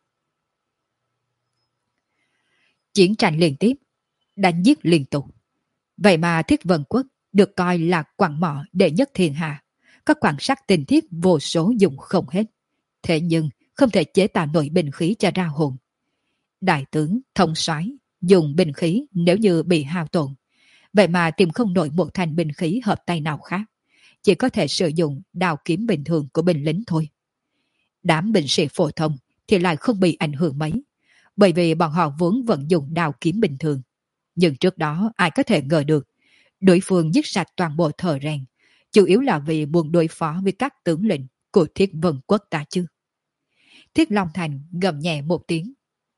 Chiến tranh liên tiếp, đánh giết liên tục. Vậy mà Thiết Vân Quốc được coi là quặng mỏ đệ nhất thiên hạ, có quan sát tinh thiết vô số dùng không hết. Thế nhưng không thể chế tạo nổi binh khí cho ra hồn. Đại tướng, thống soái dùng binh khí nếu như bị hao tổn, vậy mà tìm không nổi một thanh binh khí hợp tay nào khác, chỉ có thể sử dụng đao kiếm bình thường của binh lính thôi. Đám binh sĩ phổ thông thì lại không bị ảnh hưởng mấy, bởi vì bọn họ vốn vẫn dùng đao kiếm bình thường. Nhưng trước đó ai có thể ngờ được đối phương giết sạch toàn bộ thợ rèn, chủ yếu là vì muốn đối phó với các tướng lĩnh của Thiết Vân Quốc ta chứ. Thiết Long Thành gầm nhẹ một tiếng.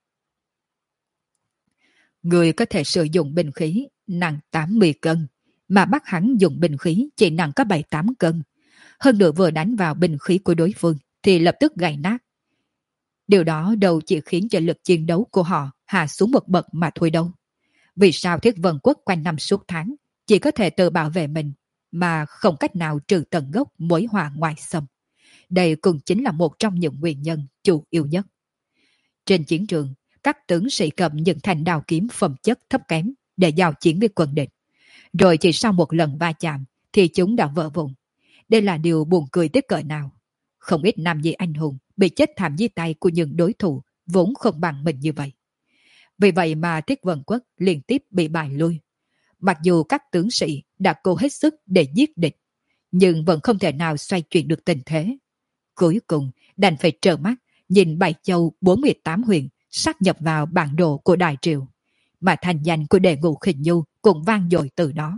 Người có thể sử dụng binh khí nặng tám mươi cân, mà bắt hắn dùng binh khí chỉ nặng có bảy tám cân. Hơn nữa vừa đánh vào binh khí của đối phương thì lập tức gãy nát. Điều đó đâu chỉ khiến cho lực chiến đấu của họ hạ xuống một bậc mà thôi đâu. Vì sao Thiết Vân Quốc quanh năm suốt tháng chỉ có thể tự bảo vệ mình, mà không cách nào trừ tận gốc mối họa ngoại xâm. Đây cũng chính là một trong những nguyên nhân chủ yếu nhất. Trên chiến trường, các tướng sĩ cầm những thanh đao kiếm phẩm chất thấp kém để giao chiến với quân địch. Rồi chỉ sau một lần va chạm thì chúng đã vỡ vụn. Đây là điều buồn cười tới cỡ nào. Không ít nam nhi anh hùng bị chết thảm dưới tay của những đối thủ vốn không bằng mình như vậy. Vì vậy mà Thiết Vân Quốc liên tiếp bị bại lui. Mặc dù các tướng sĩ đã cố hết sức để giết địch, nhưng vẫn không thể nào xoay chuyển được tình thế. Cuối cùng đành phải trợn mắt nhìn Bảy Châu bốn mươi tám huyện sáp nhập vào bản đồ của Đại Triều, mà thành danh của Đệ Ngũ Khinh Nhu cũng vang dội từ đó.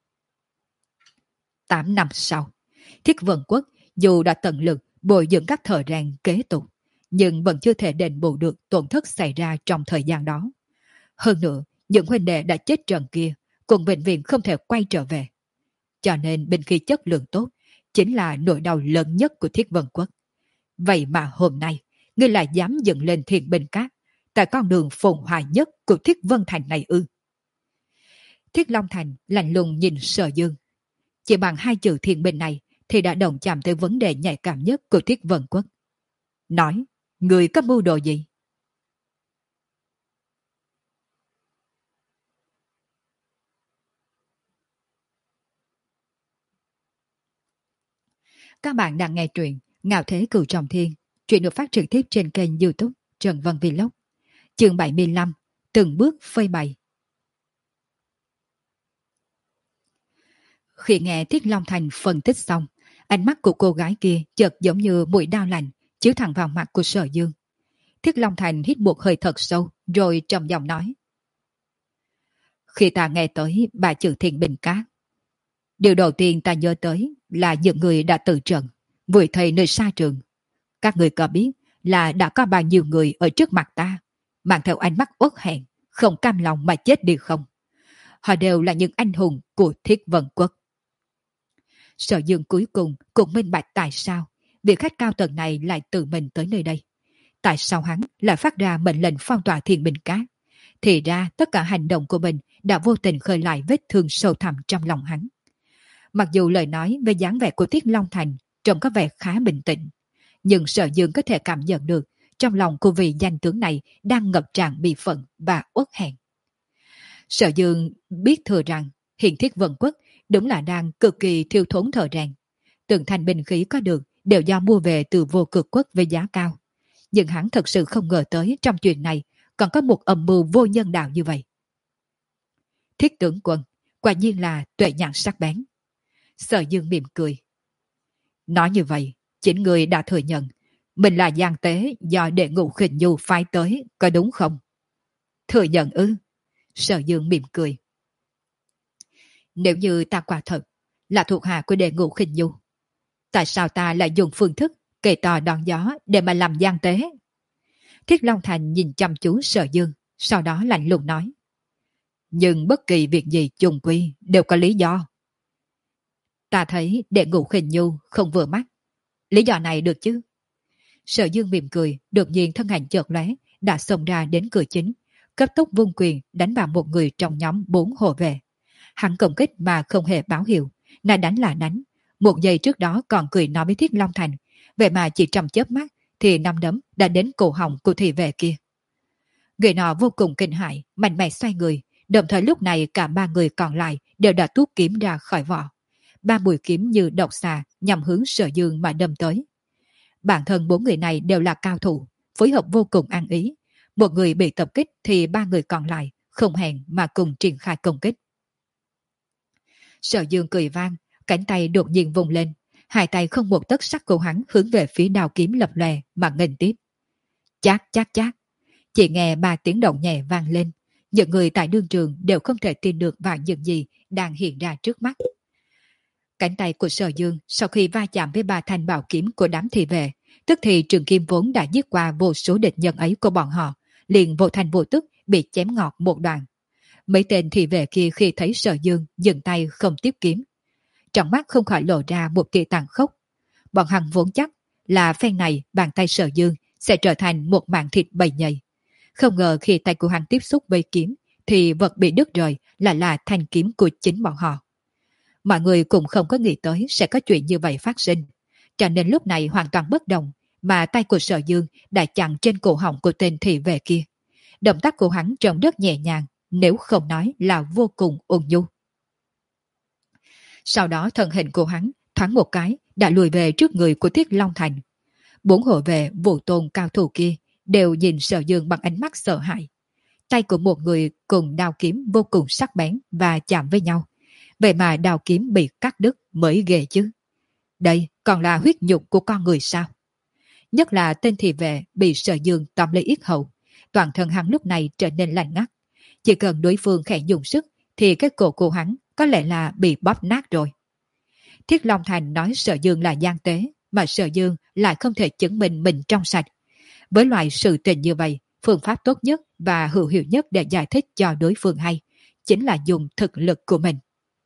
Tám năm sau, Thiết Vân Quốc dù đã tận lực bồi dưỡng các thợ rèn kế tục, nhưng vẫn chưa thể đền bù được tổn thất xảy ra trong thời gian đó. Hơn nữa, những huynh đệ đã chết trận kia cũng bệnh viện không thể quay trở về. Cho nên binh khí chất lượng tốt chính là nỗi đau lớn nhất của Thiết Vân Quốc. Vậy mà hôm nay, ngươi lại dám dựng lên Thiên Binh Các tại con đường phồn hoa nhất của Thiết Vân Thành này ư? Thiết Long Thành lạnh lùng nhìn Sở Dương. Chỉ bằng hai chữ Thiên Binh này thì đã đồng chạm tới vấn đề nhạy cảm nhất của Thiết Vân Quốc. Nói, người có mưu đồ gì? Các bạn đang nghe truyện Ngạo Thế Cửu Trọng Thiên. Truyện được phát trực tiếp trên kênh YouTube Trần Văn Vlog. Chương bảy mươi lăm. Từng bước phơi bày. Khi nghe Thiết Long Thành phân tích xong, ánh mắt của cô gái kia chợt giống như mũi đao lạnh chiếu thẳng vào mặt của Sở Dương. Thiết Long Thành hít một hơi thật sâu rồi trầm giọng nói: Khi ta nghe tới ba chữ Thiên Binh Các, điều đầu tiên ta nhớ tới là những người đã tử trận, vùi thây nơi xa trường. Các người có biết là đã có bao nhiêu người ở trước mặt ta mang theo ánh mắt uất hẹn, không cam lòng mà chết đi không? Họ đều là những anh hùng của Thiết Vân Quốc. Sở Dương cuối cùng cũng minh bạch tại sao vị khách cao tầng này lại tự mình tới nơi đây. Tại sao hắn lại phát ra mệnh lệnh phong tỏa Thiên Binh Các? Thì ra tất cả hành động của mình đã vô tình khơi lại vết thương sâu thẳm trong lòng hắn. Mặc dù lời nói về dáng vẻ của Thiết Long Thành trông có vẻ khá bình tĩnh, nhưng Sở Dương có thể cảm nhận được trong lòng của vị danh tướng này đang ngập tràn bi phẫn và uất hẹn. Sở Dương biết thừa rằng hiện Thiết Vân Quốc đúng là đang cực kỳ thiếu thốn thợ rèn. Từng thanh binh khí có được đều do mua về từ Vô Cực Quốc với giá cao. Nhưng hắn thật sự không ngờ tới trong chuyện này còn có một âm mưu vô nhân đạo như vậy. Thiết tướng quân quả nhiên là tuệ nhãn sắc bén. Sở Dương mỉm cười. Nói như vậy, chính người đã thừa nhận mình là gian tế do Đệ Ngũ Khinh Nhu phái tới, có đúng không? Thừa nhận ư? Sở Dương mỉm cười. Nếu như ta quả thật là thuộc hạ của Đệ Ngũ Khinh Nhu, tại sao ta lại dùng phương thức kề tò đón gió để mà làm gian tế? Thiết Long Thành nhìn chăm chú Sở Dương, sau đó lạnh lùng nói. Nhưng bất kỳ việc gì chung quy đều có lý do. Ta thấy Đệ Ngũ Khinh Nhu không vừa mắt. Lý do này được chứ? Sở Dương mỉm cười, đột nhiên thân ảnh chợt lóe, đã xông ra đến cửa chính, cấp tốc vung quyền đánh vào một người trong nhóm bốn hộ vệ. Hắn công kích mà không hề báo hiệu, là đánh là đánh. Một giây trước đó còn cười nói với Thiết Long Thành, vậy mà chỉ trong chớp mắt thì năm đấm đã đến cổ họng của thị vệ kia. Người nọ vô cùng kinh hãi, mạnh mẽ xoay người, đồng thời lúc này cả ba người còn lại đều đã tuốt kiếm ra khỏi vỏ. Ba mũi kiếm như độc xà nhằm hướng Sở Dương mà đâm tới. Bản thân bốn người này đều là cao thủ, phối hợp vô cùng ăn ý. Một người bị tập kích thì ba người còn lại không hẹn mà cùng triển khai công kích. Sở Dương cười vang, cánh tay đột nhiên vùng lên, hai tay không một tấc sắc của hắn hướng về phía đao kiếm lập lòe mà nghênh tiếp. Chát chát chát, chỉ nghe ba tiếng động nhẹ vang lên, những người tại đương trường đều không thể tin được vào những gì đang hiện ra trước mắt. Cánh tay của Sở Dương sau khi va chạm với ba thanh bảo kiếm của đám thị vệ, tức thì trường kim vốn đã giết qua vô số địch nhân ấy của bọn họ, liền vô thành vô tức bị chém ngọt một đoạn. Mấy tên thị vệ kia khi thấy Sở Dương dừng tay không tiếp kiếm, trong mắt không khỏi lộ ra một tia tàn khốc. Bọn hắn vốn chắc là phen này bàn tay Sở Dương sẽ trở thành một mảng thịt bầy nhầy. Không ngờ khi tay của hắn tiếp xúc với kiếm thì vật bị đứt rời lại là thanh kiếm của chính bọn họ. Mọi người cũng không có nghĩ tới sẽ có chuyện như vậy phát sinh. Cho nên lúc này hoàn toàn bất động, mà tay của Sở Dương đã chặn trên cổ họng của tên thị vệ kia. Động tác của hắn trông rất nhẹ nhàng, nếu không nói là vô cùng ôn nhu. Sau đó thân hình của hắn thoáng một cái đã lùi về trước người của Thiết Long Thành. Bốn hộ vệ vũ tôn cao thủ kia đều nhìn Sở Dương bằng ánh mắt sợ hãi. Tay của một người cùng đao kiếm vô cùng sắc bén và chạm với nhau. Vậy mà đao kiếm bị cắt đứt mới ghê chứ. Đây còn là huyết nhục của con người sao? Nhất là tên thị vệ bị Sở Dương tóm lấy yết hầu. Toàn thân hắn lúc này trở nên lạnh ngắt. Chỉ cần đối phương khẽ dùng sức thì cái cổ của hắn có lẽ là bị bóp nát rồi. Thiết Long Thành nói Sở Dương là gian tế, mà Sở Dương lại không thể chứng minh mình trong sạch. Với loại sự tình như vậy, phương pháp tốt nhất và hữu hiệu nhất để giải thích cho đối phương hay chính là dùng thực lực của mình.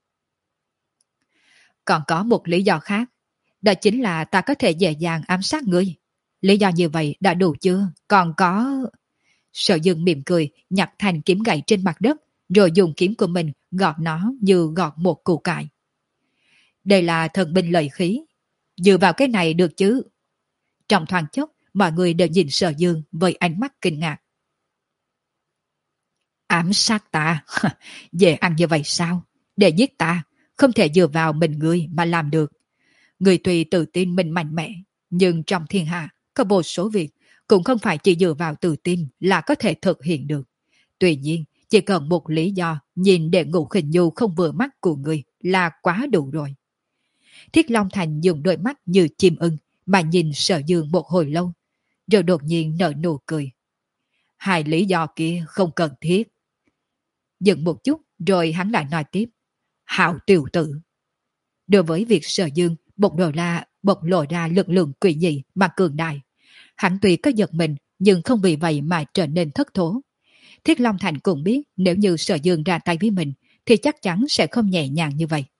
Còn có một lý do khác, đó chính là ta có thể dễ dàng ám sát ngươi. Lý do như vậy đã đủ chưa? Còn có... Sở Dương mỉm cười, nhặt thành kiếm gậy trên mặt đất, rồi dùng kiếm của mình gọt nó như gọt một củ cải. Đây là thần binh lợi khí. Dựa vào cái này được chứ? Trong thoáng chốc, mọi người đều nhìn Sở Dương với ánh mắt kinh ngạc. Ám sát ta? Dễ ăn như vậy sao? Để giết ta, không thể dựa vào mình ngươi mà làm được. Người tuy tự tin mình mạnh mẽ, nhưng trong thiên hạ có vô số việc cũng không phải chỉ dựa vào tự tin là có thể thực hiện được. Tuy nhiên, chỉ cần một lý do nhìn để Ngũ Khinh Nhu không vừa mắt của người là quá đủ rồi. Thiết Long Thành dùng đôi mắt như chim ưng mà nhìn Sở Dương một hồi lâu, rồi đột nhiên nở nụ cười. Hai lý do kia không cần thiết. Dừng một chút rồi hắn lại nói tiếp. Hạo tiểu tử. Đối với việc Sở Dương bộc lộ ra, bộc lộ ra lực lượng quỷ dị mà cường đại, hắn tuy có giật mình nhưng không vì vậy mà trở nên thất thố. Thiết Long Thành cũng biết nếu như Sở Dương ra tay với mình thì chắc chắn sẽ không nhẹ nhàng như vậy.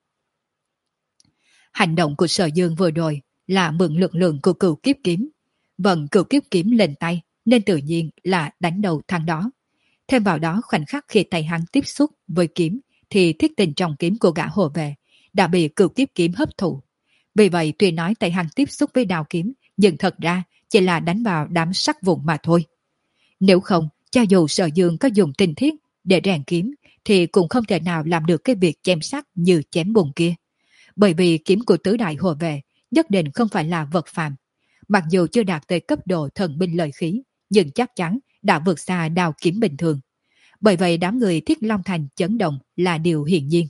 Hành động của Sở Dương vừa rồi là mượn lực lượng của cửu kiếp kiếm. Vận cửu kiếp kiếm lên tay nên tự nhiên là đánh đầu thằng đó. Thêm vào đó khoảnh khắc khi tay hắn tiếp xúc với kiếm thì thiết tình trong kiếm của gã hộ vệ đã bị cửu kiếp kiếm hấp thụ. Vì vậy tuy nói tay hắn tiếp xúc với đao kiếm nhưng thật ra chỉ là đánh vào đám sắt vụn mà thôi. Nếu không, cho dù Sở Dương có dùng tinh thiết để rèn kiếm thì cũng không thể nào làm được cái việc chém sắt như chém bùn kia. Bởi vì kiếm của tứ đại hộ vệ nhất định không phải là vật phàm. Mặc dù chưa đạt tới cấp độ thần binh lợi khí, nhưng chắc chắn đã vượt xa đao kiếm bình thường. Bởi vậy đám người Thiết Long Thành chấn động là điều hiển nhiên.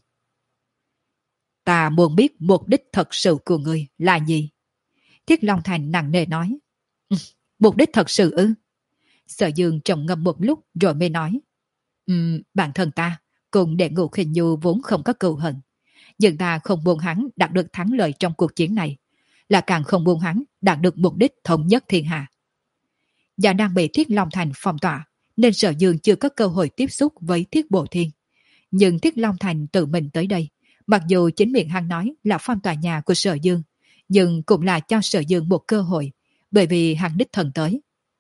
Ta muốn biết mục đích thật sự của ngươi là gì? Thiết Long Thành nặng nề nói. Mục đích thật sự ư? Sở Dương trầm ngâm một lúc rồi mới nói. Um, bản thân ta cùng đệ Ngũ Khinh Nhu vốn không có cừu hận. Nhưng ta không muốn hắn đạt được thắng lợi trong cuộc chiến này, là càng không muốn hắn đạt được mục đích thống nhất thiên hạ. Và đang bị Thiết Long Thành phong tỏa, nên Sở Dương chưa có cơ hội tiếp xúc với Thiết Bộ Thiên. Nhưng Thiết Long Thành tự mình tới đây, mặc dù chính miệng hắn nói là phong tỏa nhà của Sở Dương, nhưng cũng là cho Sở Dương một cơ hội, bởi vì hắn đích thân tới.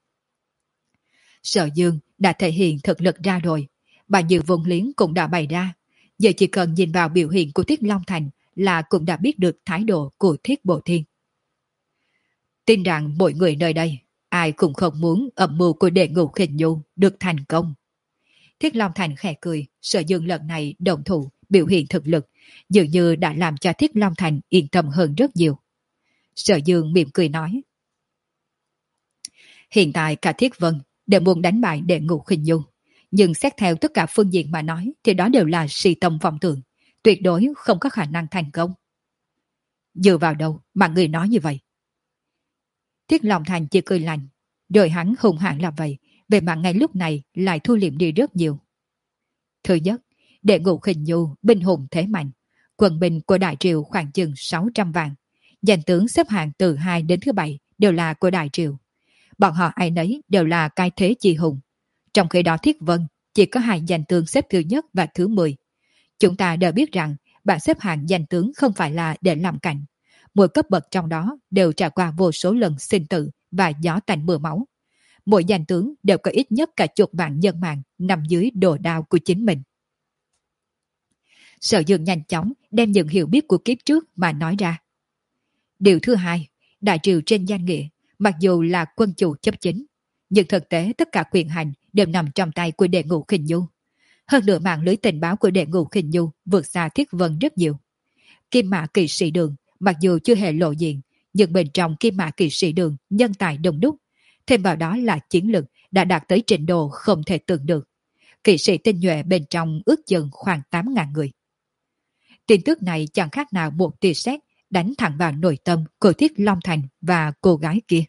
Sở Dương đã thể hiện thực lực ra rồi, bao nhiêu vốn liếng cũng đã bày ra. Giờ chỉ cần nhìn vào biểu hiện của Thiết Long Thành là cũng đã biết được thái độ của Thiết Bộ Thiên. Tin rằng mọi người nơi đây, ai cũng không muốn âm mưu của đệ Ngũ Khinh Nhu được thành công. Thiết Long Thành khẽ cười, Sở Dương lần này động thủ, biểu hiện thực lực, dường như đã làm cho Thiết Long Thành yên tâm hơn rất nhiều. Sở Dương mỉm cười nói. Hiện tại cả Thiết Vân đều muốn đánh bại đệ Ngũ Khinh Nhu. Nhưng xét theo tất cả phương diện mà nói thì đó đều là si tâm vọng tưởng, tuyệt đối không có khả năng thành công. Dựa vào đâu mà người nói như vậy? Thiết Long Thành chỉ cười lạnh, rồi hắn hùng hãn là vậy, về mặt ngay lúc này lại thu liệm đi rất nhiều. Thứ nhất, đệ Ngũ Khinh Nhu binh hùng thế mạnh, quân binh của Đại Triều khoảng chừng sáu trăm vạn, danh tướng xếp hạng từ hai đến thứ bảy đều là của Đại Triều. Bọn họ ai nấy đều là cai thế chi hùng. Trong khi đó Thiết Vân chỉ có hai danh tướng xếp thứ nhất và thứ mười. Chúng ta đều biết rằng bảng xếp hạng danh tướng không phải là để làm cảnh. Mỗi cấp bậc trong đó đều trải qua vô số lần sinh tử và gió tanh mưa máu. Mỗi danh tướng đều có ít nhất cả chục vạn nhân mạng nằm dưới đồ đao của chính mình. Sở Dương nhanh chóng đem những hiểu biết của kiếp trước mà nói ra. Điều thứ hai, đại triều trên danh nghĩa, mặc dù là quân chủ chấp chính, nhưng thực tế tất cả quyền hành đều nằm trong tay của Đệ Ngũ Khinh Nhu. Hơn nữa mạng lưới tình báo của Đệ Ngũ Khinh Nhu vượt xa Thiết Vân rất nhiều. Kim Mã Kỵ Sĩ Đường mặc dù chưa hề lộ diện, nhưng bên trong Kim Mã Kỵ Sĩ Đường nhân tài đông đúc, thêm vào đó là chiến lực đã đạt tới trình độ không thể tưởng được. Kỵ sĩ tinh nhuệ bên trong ước chừng khoảng tám ngàn người. Tin tức này chẳng khác nào một tia sét đánh thẳng vào nội tâm của Thiết Long Thành và cô gái kia.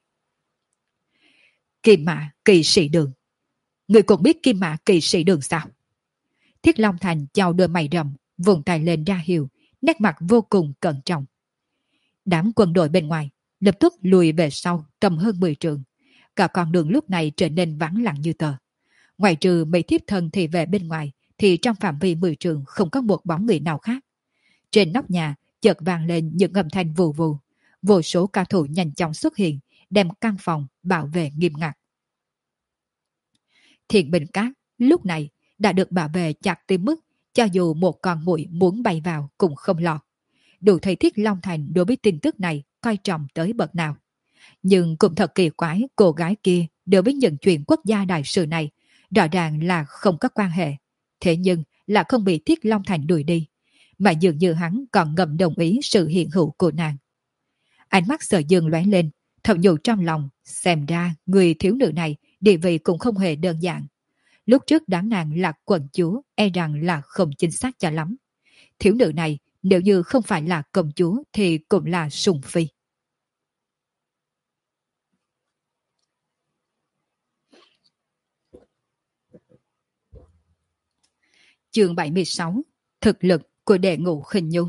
Kim Mã Kỵ Sĩ Đường. Người cũng biết Kim Mã Kỵ Sĩ Đường sao? Thiết Long Thành chau đôi mày rậm, vùng tay lên ra hiệu, nét mặt vô cùng cẩn trọng. Đám quân đội bên ngoài lập tức lùi về sau tầm hơn mười trượng. Cả con đường lúc này trở nên vắng lặng như tờ. Ngoài trừ mấy thiếp thân thì về bên ngoài, thì trong phạm vi mười trượng không có một bóng người nào khác. Trên nóc nhà chợt vang lên những âm thanh vù vù. Vô số cao thủ nhanh chóng xuất hiện, đem căn phòng bảo vệ nghiêm ngặt. Thiền Bình Cát lúc này đã được bảo vệ chặt tới mức cho dù một con muỗi muốn bay vào cũng không lọt. Đủ thấy Thiết Long Thành đối với tin tức này coi trọng tới bậc nào. Nhưng cũng thật kỳ quái, cô gái kia đối với những chuyện quốc gia đại sự này rõ ràng là không có quan hệ. Thế nhưng là không bị Thiết Long Thành đuổi đi, mà dường như hắn còn ngầm đồng ý sự hiện hữu của nàng. Ánh mắt Sở Dương lóe lên, thầm nhủ trong lòng, xem ra người thiếu nữ này địa vị cũng không hề đơn giản. Lúc trước đáng nàng là quận chúa, e rằng là không chính xác cho lắm. Thiếu nữ này nếu như không phải là công chúa thì cũng là sùng phi. Chương bảy mươi sáu. Thực lực của Đệ Ngũ Khinh Nhu.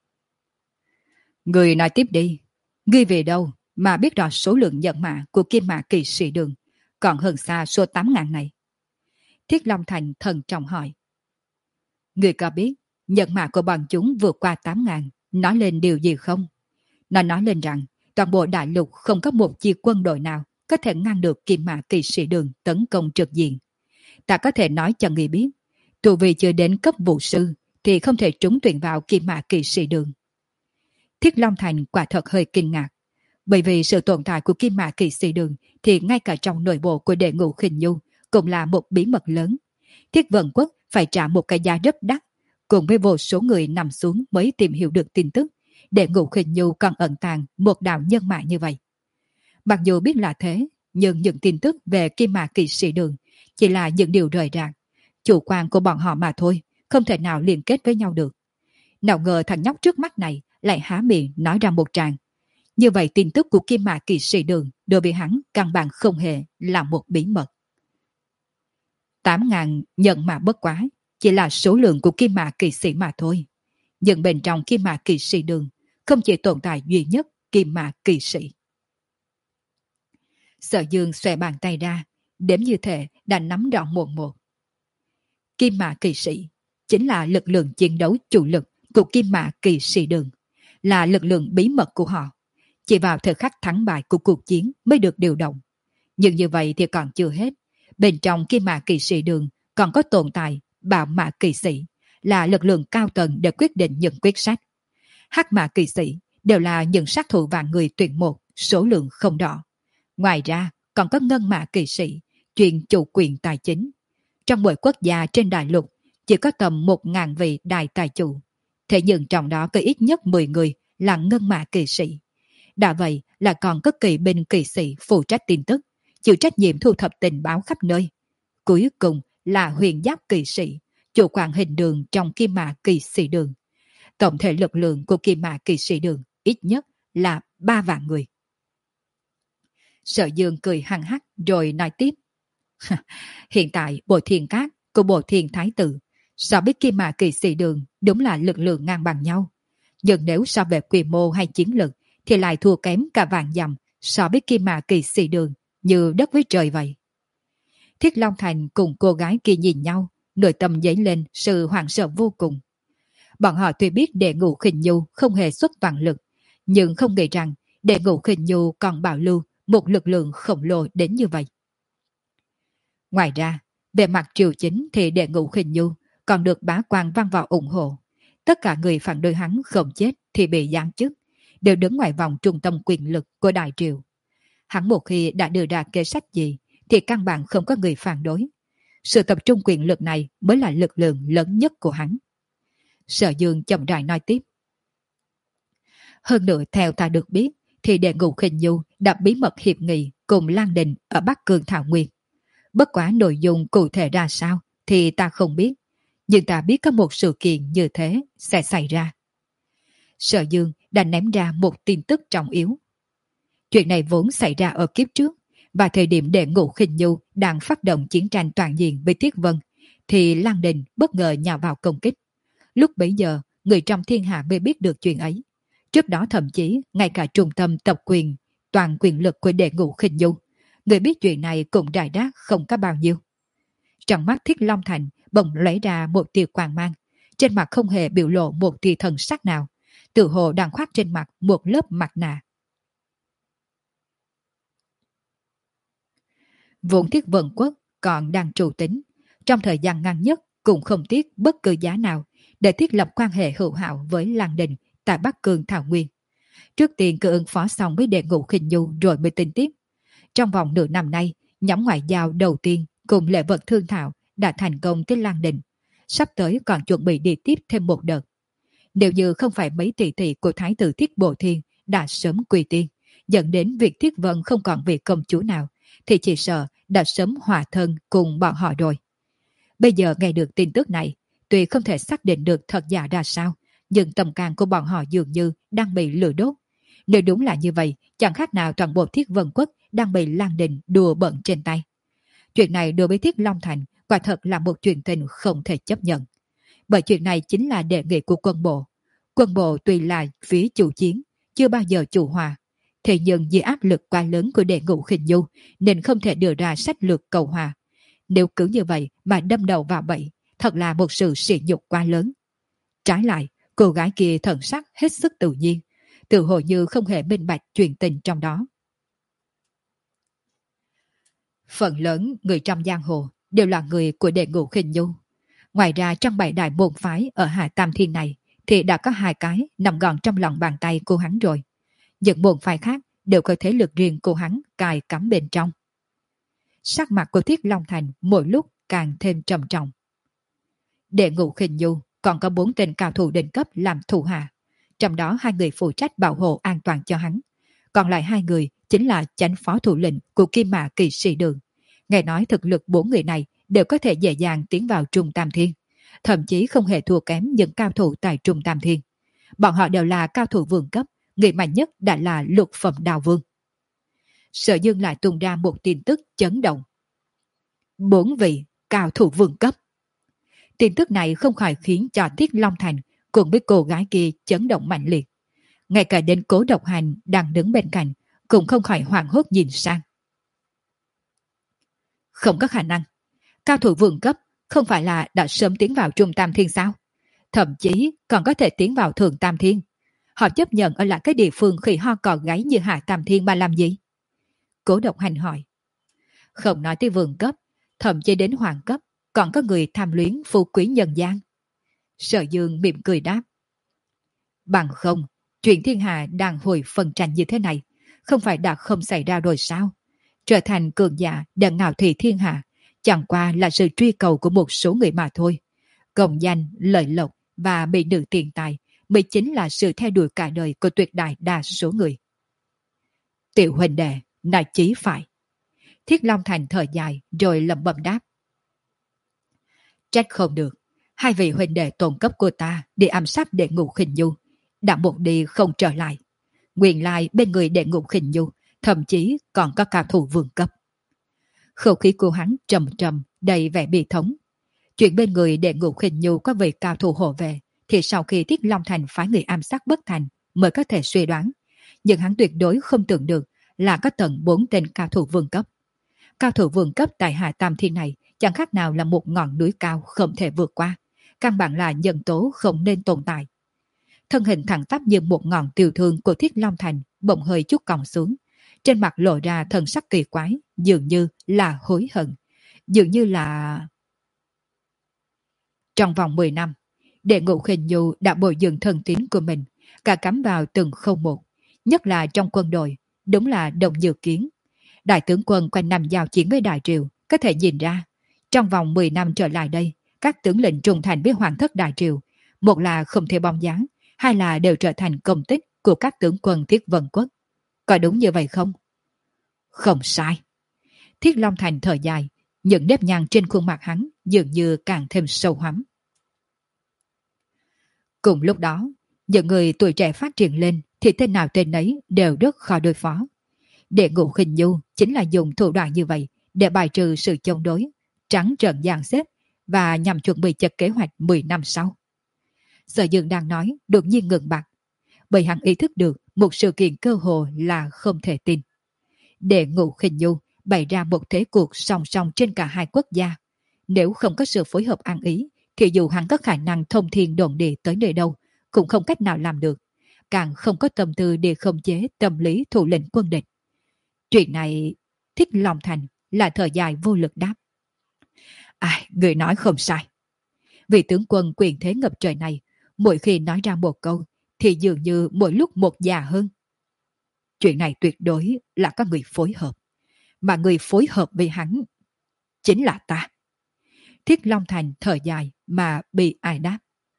Người nói tiếp đi. Ngươi về đâu mà biết rõ số lượng nhận mã của Kim Mã Kỵ Sĩ Đường còn hơn xa số tám ngàn này? Thiết Long Thành thần trọng hỏi. Ngươi có biết nhận mã của bọn chúng vượt qua tám ngàn nói lên điều gì không? Nó nói lên rằng toàn bộ đại lục không có một chi quân đội nào có thể ngăn được Kim Mã Kỵ Sĩ Đường tấn công trực diện. Ta có thể nói cho ngươi biết, dù vì chưa đến cấp vụ sư thì không thể trúng tuyển vào Kim Mã Kỵ Sĩ Đường. Thiết Long Thành quả thật hơi kinh ngạc, bởi vì sự tồn tại của Kim Mã Kỵ Sĩ Đường thì ngay cả trong nội bộ của Đệ Ngũ Khinh Nhu cũng là một bí mật lớn. Thiết Vận Quốc phải trả một cái giá rất đắt, cùng với vô số người nằm xuống mới tìm hiểu được tin tức Đệ Ngũ Khinh Nhu còn ẩn tàng một đạo nhân mã như vậy. Mặc dù biết là thế, nhưng những tin tức về Kim Mã Kỵ Sĩ Đường chỉ là những điều rời rạc, chủ quan của bọn họ mà thôi, không thể nào liên kết với nhau được. Nào ngờ thằng nhóc trước mắt này lại há miệng nói ra một tràng. Như vậy tin tức của Kim Mã Kỵ Sĩ Đường đối với hắn căn bản không hề là một bí mật. Tám ngàn nhận mã bất quá, chỉ là số lượng của Kim Mã Kỵ Sĩ mà thôi. Nhưng bên trong Kim Mã Kỵ Sĩ Đường không chỉ tồn tại duy nhất Kim Mã Kỵ Sĩ. Sở Dương xòe bàn tay ra, đếm như thể đã nắm rõ một một. Kim Mã Kỵ Sĩ chính là lực lượng chiến đấu chủ lực của Kim Mã Kỵ Sĩ Đường, là lực lượng bí mật của họ. Chỉ vào thời khắc thắng bại của cuộc chiến mới được điều động. Nhưng như vậy thì còn chưa hết. Bên trong Kim Mã Kỵ Sĩ Đường còn có tồn tại Bạo Mã Kỵ Sĩ, là lực lượng cao tầng để quyết định những quyết sách. Hắc Mã Kỵ Sĩ đều là những sát thủ vạn người tuyển một, số lượng không đỏ. Ngoài ra còn có Ngân Mã Kỵ Sĩ, chuyên chủ quyền tài chính. Trong mỗi quốc gia trên đại lục chỉ có tầm một ngàn vị đại tài chủ. Thế nhưng trong đó có ít nhất mười người là Ngân Mã Kỵ Sĩ. Đã vậy là còn có kỵ binh kỵ sĩ phụ trách tin tức, chịu trách nhiệm thu thập tình báo khắp nơi. Cuối cùng là Huyền Giáp Kỵ Sĩ, chủ quản hình đường trong Kim Mã Kỵ Sĩ Đường. Tổng thể lực lượng của Kim Mã Kỵ Sĩ Đường ít nhất là ba vạn người. Sở Dương cười hăng hắc rồi nói tiếp. Hiện tại Bộ Thiên Cát của Bộ Thiên Thái Tử so với Kim Mã Kỵ Sĩ Đường đúng là lực lượng ngang bằng nhau. Nhưng nếu so về quy mô hay chiến lực thì lại thua kém cả vạn dặm so với Kim Mã Kỵ Sĩ Đường, như đất với trời vậy. Thiết Long Thành cùng cô gái kia nhìn nhau, nội tâm dấy lên sự hoảng sợ vô cùng. Bọn họ tuy biết Đệ Ngũ Khinh Nhu không hề xuất toàn lực, nhưng không nghĩ rằng Đệ Ngũ Khinh Nhu còn bảo lưu một lực lượng khổng lồ đến như vậy. Ngoài ra, về mặt triều chính thì Đệ Ngũ Khinh Nhu còn được bá quan văn vào ủng hộ. Tất cả người phản đối hắn không chết thì bị giáng chức, đều đứng ngoài vòng trung tâm quyền lực của Đại Triều. Hắn một khi đã đưa ra kế sách gì thì căn bản không có người phản đối. Sự tập trung quyền lực này mới là lực lượng lớn nhất của hắn. Sở Dương chậm rãi nói tiếp. Hơn nữa theo ta được biết thì Đệ Ngũ Khinh Nhu đã bí mật hiệp nghị cùng Lan Đình ở Bắc Cương Thảo Nguyên. Bất quá nội dung cụ thể ra sao thì ta không biết, nhưng ta biết có một sự kiện như thế sẽ xảy ra. Sở Dương đã ném ra một tin tức trọng yếu. Chuyện này vốn xảy ra ở kiếp trước, và thời điểm Đệ Ngũ Khinh Nhu đang phát động chiến tranh toàn diện với Tiết Vân, thì Lan Đình bất ngờ nhào vào công kích. Lúc bấy giờ, người trong thiên hạ mới biết được chuyện ấy. Trước đó thậm chí, ngay cả trung tâm tập quyền, toàn quyền lực của Đệ Ngũ Khinh Nhu, người biết chuyện này cũng rải rác không có bao nhiêu. Trong mắt Thiết Long Thành bỗng lóe ra một tia quang mang, trên mặt không hề biểu lộ một tia thần sắc nào, tự hồ đang khoác trên mặt một lớp mặt nạ. Vốn Thiết Vân Quốc còn đang trù tính, trong thời gian ngắn nhất cũng không tiếc bất cứ giá nào để thiết lập quan hệ hữu hảo với Lan Đình tại Bắc Cương Thảo Nguyên. Trước tiên cứ ứng phó xong với Đệ Ngũ Khinh Nhu rồi mới tính tiếp. Trong vòng nửa năm nay, nhóm ngoại giao đầu tiên cùng lễ vật thương thảo đã thành công tới Lan Đình. Sắp tới còn chuẩn bị đi tiếp thêm một đợt. Nếu như không phải mấy tỷ tỷ của Thái tử Thiết Bộ Thiên đã sớm quy tiên, dẫn đến việc Thiết Vân không còn vị công chúa nào, thì chỉ sợ đã sớm hòa thân cùng bọn họ rồi. Bây giờ nghe được tin tức này, tuy không thể xác định được thật giả ra sao, nhưng tâm can của bọn họ dường như đang bị lửa đốt. Nếu đúng là như vậy, chẳng khác nào toàn bộ Thiết Vân Quốc đang bị Lan Đình đùa bận trên tay. Chuyện này đối với Thiết Long Thành quả thật là một chuyện tình không thể chấp nhận. Bởi chuyện này chính là đề nghị của quân bộ. Quân bộ tuy là phía chủ chiến, chưa bao giờ chủ hòa. Thế nhưng vì áp lực quá lớn của Đệ Ngũ Khinh Nhu nên không thể đưa ra sách lược cầu hòa. Nếu cứ như vậy mà đâm đầu vào bẫy, thật là một sự sỉ nhục quá lớn. Trái lại, cô gái kia thần sắc hết sức tự nhiên, tự hồ như không hề minh bạch chuyện tình trong đó. Phần lớn người trong giang hồ đều là người của Đệ Ngũ Khinh Nhu. Ngoài ra trong bảy đại môn phái ở Hạ Tam Thiên này thì đã có hai cái nằm gọn trong lòng bàn tay của hắn rồi. Những môn phái khác đều có thế lực riêng của hắn cài cắm bên trong. Sắc mặt của Thiết Long Thành mỗi lúc càng thêm trầm trọng. Đệ Ngũ Khinh Nhu còn có bốn tên cao thủ đỉnh cấp làm thủ hạ, trong đó hai người phụ trách bảo hộ an toàn cho hắn. Còn lại hai người chính là chánh phó thủ lĩnh của Kim Mã Kỵ Sĩ Đường. Nghe nói thực lực bốn người này đều có thể dễ dàng tiến vào Trung Tam Thiên, thậm chí không hề thua kém những cao thủ tại Trung Tam Thiên. Bọn họ đều là cao thủ vương cấp, người mạnh nhất đã là lục phẩm đào vương. Sở Dương lại tung ra một tin tức chấn động. Bốn vị cao thủ vương cấp. Tin tức này không khỏi khiến cho Thiết Long Thành cùng với cô gái kia chấn động mạnh liệt. Ngay cả đến Cố Độc Hành đang đứng bên cạnh cũng không khỏi hoảng hốt nhìn sang. Không có khả năng. Cao thủ vương cấp không phải là đã sớm tiến vào Trung Tam Thiên sao? Thậm chí còn có thể tiến vào Thượng Tam Thiên. Họ chấp nhận ở lại cái địa phương khỉ ho cò gáy như Hạ Tam Thiên mà làm gì? Cố Độc Hành hỏi. Không nói tới vương cấp, thậm chí đến hoàng cấp, còn có người tham luyến phú quý nhân gian. Sở Dương mỉm cười đáp. Bằng không, chuyện thiên hạ đang hồi phân tranh như thế này, không phải đã không xảy ra rồi sao? Trở thành cường giả để ngạo thị thiên hạ, chẳng qua là sự truy cầu của một số người mà thôi. Công danh, lợi lộc và mỹ nữ tiền tài mới chính là sự theo đuổi cả đời của tuyệt đại đa số người. Tiểu huynh đệ, nói chí phải. Thiết Long Thành thở dài rồi lẩm bẩm đáp. Trách không được, hai vị huynh đệ tôn cấp của ta đi ám sát Đệ Ngũ Khinh Nhu, đã một đi không trở lại. Nguyên lai bên người Đệ Ngũ Khinh Nhu thậm chí còn có cao thủ vương cấp. Khẩu khí của hắn trầm trầm đầy vẻ bi thống. Chuyện bên người Đệ Ngũ Khinh Nhu có vị cao thủ hộ vệ thì sau khi Thiết Long Thành phái người ám sát bất thành mới có thể suy đoán. Nhưng hắn tuyệt đối không tưởng được là có tận bốn tên cao thủ vương cấp. Cao thủ vương cấp tại Hạ Tam Thiên này chẳng khác nào là một ngọn núi cao không thể vượt qua. Căn bản là nhân tố không nên tồn tại. Thân hình thẳng tắp như một ngọn tiêu thương của Thiết Long Thành bỗng hơi chút còng xuống. Trên mặt lộ ra thần sắc kỳ quái, dường như là hối hận. Dường như là... Trong vòng mười năm, Đệ Ngũ Khinh Nhu đã bồi dưỡng thân tín của mình, cả cắm vào từng khâu một, nhất là trong quân đội, đúng là đồng như kiến. Đại tướng quân quanh năm giao chiến với Đại Triều, có thể nhìn ra, trong vòng mười năm trở lại đây, các tướng lĩnh trung thành với Hoàng thất Đại Triều, một là không thể bóng dáng, hai là đều trở thành công tích của các tướng quân Thiết Vân Quốc. Có đúng như vậy không? Không sai. Thiết Long Thành thở dài, những nếp nhăn trên khuôn mặt hắn dường như càng thêm sâu hắm. Cùng lúc đó, những người tuổi trẻ phát triển lên thì tên nào tên ấy đều rất khó đối phó. Đệ Ngũ Khinh Nhu chính là dùng thủ đoạn như vậy để bài trừ sự chống đối, trắng trợn dàn xếp và nhằm chuẩn bị cho kế hoạch mười năm sau. Sở Dương đang nói đột nhiên ngừng bặt, bởi hắn ý thức được một sự kiện cơ hồ là không thể tin. Đệ Ngũ Khinh Nhu bày ra một thế cuộc song song trên cả hai quốc gia. Nếu không có sự phối hợp ăn ý, thì dù hắn có khả năng thông thiên đồn địa tới nơi đâu, cũng không cách nào làm được. Càng không có tâm tư để khống chế tâm lý thủ lĩnh quân địch. Chuyện này, Thiết Long Thành là thời dài vô lực đáp. Ai, người nói không sai. Vị tướng quân quyền thế ngập trời này, mỗi khi nói ra một câu, thì dường như mỗi lúc một già hơn. Chuyện này tuyệt đối là có người phối hợp. Mà người phối hợp với hắn chính là ta. Thiết Long Thành thở dài mà bị ai đáp.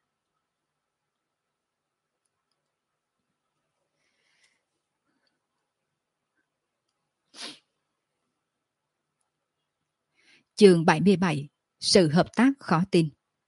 Chương bảy mươi bảy. Sự hợp tác khó tin.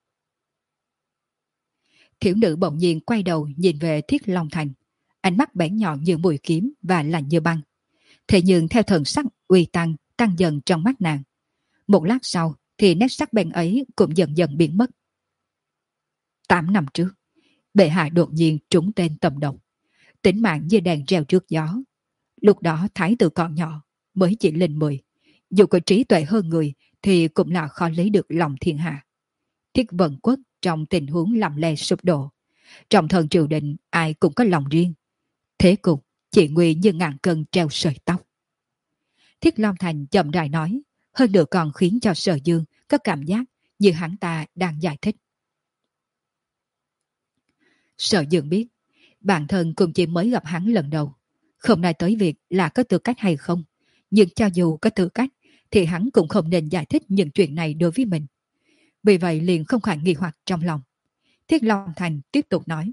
Thiếu nữ bỗng nhiên quay đầu nhìn về Thiết Long Thành, ánh mắt bén nhọn như mũi kiếm và lạnh như băng. Thế nhưng theo thần sắc uy tăng tăng dần trong mắt nàng. Một lát sau thì nét sắc bén ấy cũng dần dần biến mất. Tám năm trước, bệ hạ đột nhiên trúng tên tầm độc, tính mạng như đèn reo trước gió. Lúc đó thái tử còn nhỏ, mới chỉ lên mười, dù có trí tuệ hơn người thì cũng là khó lấy được lòng thiên hạ. Thiết Vân Quốc trong tình huống lầm lè sụp đổ, trong thần triều đình ai cũng có lòng riêng, thế cục chỉ nguy như ngàn cân treo sợi tóc. Thiết Long Thành chậm rãi nói, hơn nữa còn khiến cho Sở Dương có cảm giác như hắn ta đang giải thích. Sở Dương biết, bản thân cũng chỉ mới gặp hắn lần đầu, không nói tới việc là có tư cách hay không, nhưng cho dù có tư cách thì hắn cũng không nên giải thích những chuyện này đối với mình. Vì vậy liền không khỏi nghi hoặc trong lòng. Thiết Long Thành tiếp tục nói.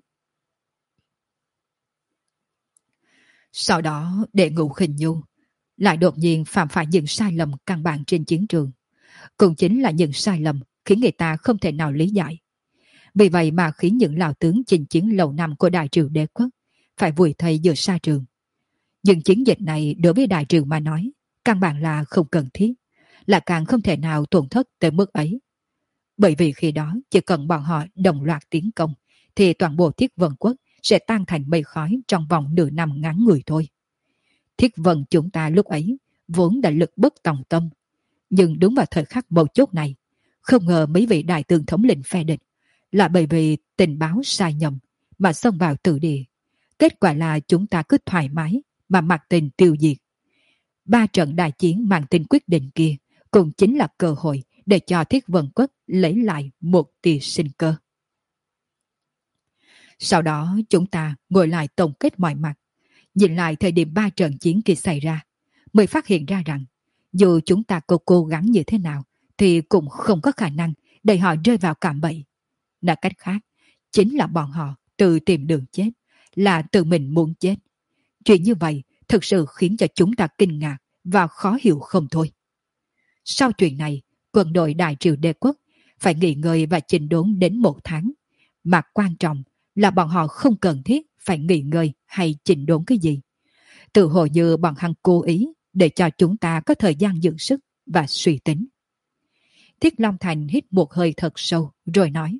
Sau đó Đệ Ngũ Khinh Nhu lại đột nhiên phạm phải những sai lầm căn bản trên chiến trường. Cũng chính là những sai lầm khiến người ta không thể nào lý giải. Vì vậy mà khiến những lão tướng chinh chiến lâu năm của Đại Triều Đế Quốc phải vùi thây giữa sa trường. Nhưng chiến dịch này đối với Đại Triều mà nói, căn bản là không cần thiết, là càng không thể nào tổn thất tới mức ấy. Bởi vì khi đó chỉ cần bọn họ đồng loạt tiến công, thì toàn bộ Thiết Vân Quốc sẽ tan thành mây khói trong vòng nửa năm ngắn ngủi thôi. Thiết Vân chúng ta lúc ấy vốn đã lực bất tòng tâm, nhưng đúng vào thời khắc mấu chốt này, không ngờ mấy vị đại tướng thống lĩnh phe địch là bởi vì tình báo sai nhầm mà xông vào tử địa. Kết quả là chúng ta cứ thoải mái mà mặc tình tiêu diệt. Ba trận đại chiến mang tính quyết định kia cũng chính là cơ hội để cho Thiết Vân Quốc lấy lại một tia sinh cơ. Sau đó chúng ta ngồi lại tổng kết mọi mặt, nhìn lại thời điểm ba trận chiến kia xảy ra, mới phát hiện ra rằng dù chúng ta có cố gắng như thế nào thì cũng không có khả năng để họ rơi vào cạm bẫy. Nói cách khác, chính là bọn họ tự tìm đường chết, là tự mình muốn chết. Chuyện như vậy thực sự khiến cho chúng ta kinh ngạc và khó hiểu không thôi. Sau chuyện này, quân đội Đại Triều Đế Quốc phải nghỉ ngơi và chỉnh đốn đến một tháng. Mà quan trọng là bọn họ không cần thiết phải nghỉ ngơi hay chỉnh đốn cái gì. Tự hồ như bọn hắn cố ý để cho chúng ta có thời gian dưỡng sức và suy tính. Thiết Long Thành hít một hơi thật sâu rồi nói.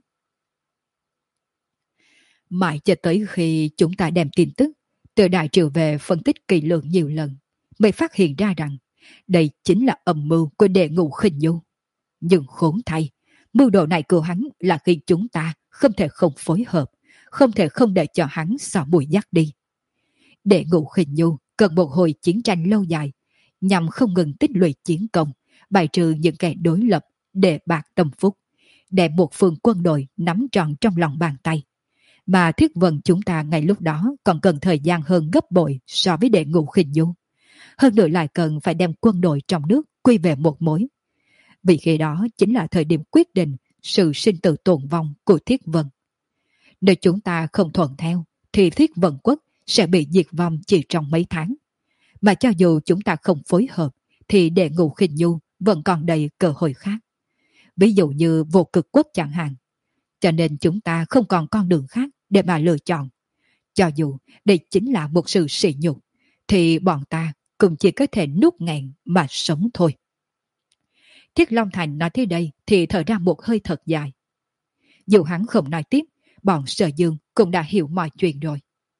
Mãi cho tới khi chúng ta đem tin tức từ Đại Triều về phân tích kỳ lược nhiều lần, mới phát hiện ra rằng đây chính là âm mưu của Đệ Ngũ Khinh Nhu. Nhưng khốn thay, mưu đồ này của hắn là khi chúng ta không thể không phối hợp, không thể không để cho hắn xỏ mũi dắt đi. Đệ Ngũ Khinh Nhu cần một hồi chiến tranh lâu dài, nhằm không ngừng tích lũy chiến công, bài trừ những kẻ đối lập để bạc tâm phúc, đem một phương quân đội nắm trọn trong lòng bàn tay. Mà Thiết Vân chúng ta ngay lúc đó còn cần thời gian hơn gấp bội so với Đệ Ngũ Khinh Du. Hơn nữa lại cần phải đem quân đội trong nước quy về một mối. Vì khi đó chính là thời điểm quyết định sự sinh tử tồn vong của Thiết Vân. Nếu chúng ta không thuận theo, thì Thiết Vân quốc sẽ bị diệt vong chỉ trong mấy tháng. Mà cho dù chúng ta không phối hợp, thì Đệ Ngũ Khinh Du vẫn còn đầy cơ hội khác. Ví dụ như Vô Cực quốc chẳng hạn. Cho nên chúng ta không còn con đường khác để mà lựa chọn. Cho dù đây chính là một sự sỉ nhục, thì bọn ta cũng chỉ có thể nuốt nghẹn mà sống thôi. Thiết Long Thành nói tới đây thì thở ra một hơi thật dài. Dù hắn không nói tiếp, bọn Sở Dương cũng đã hiểu mọi chuyện rồi.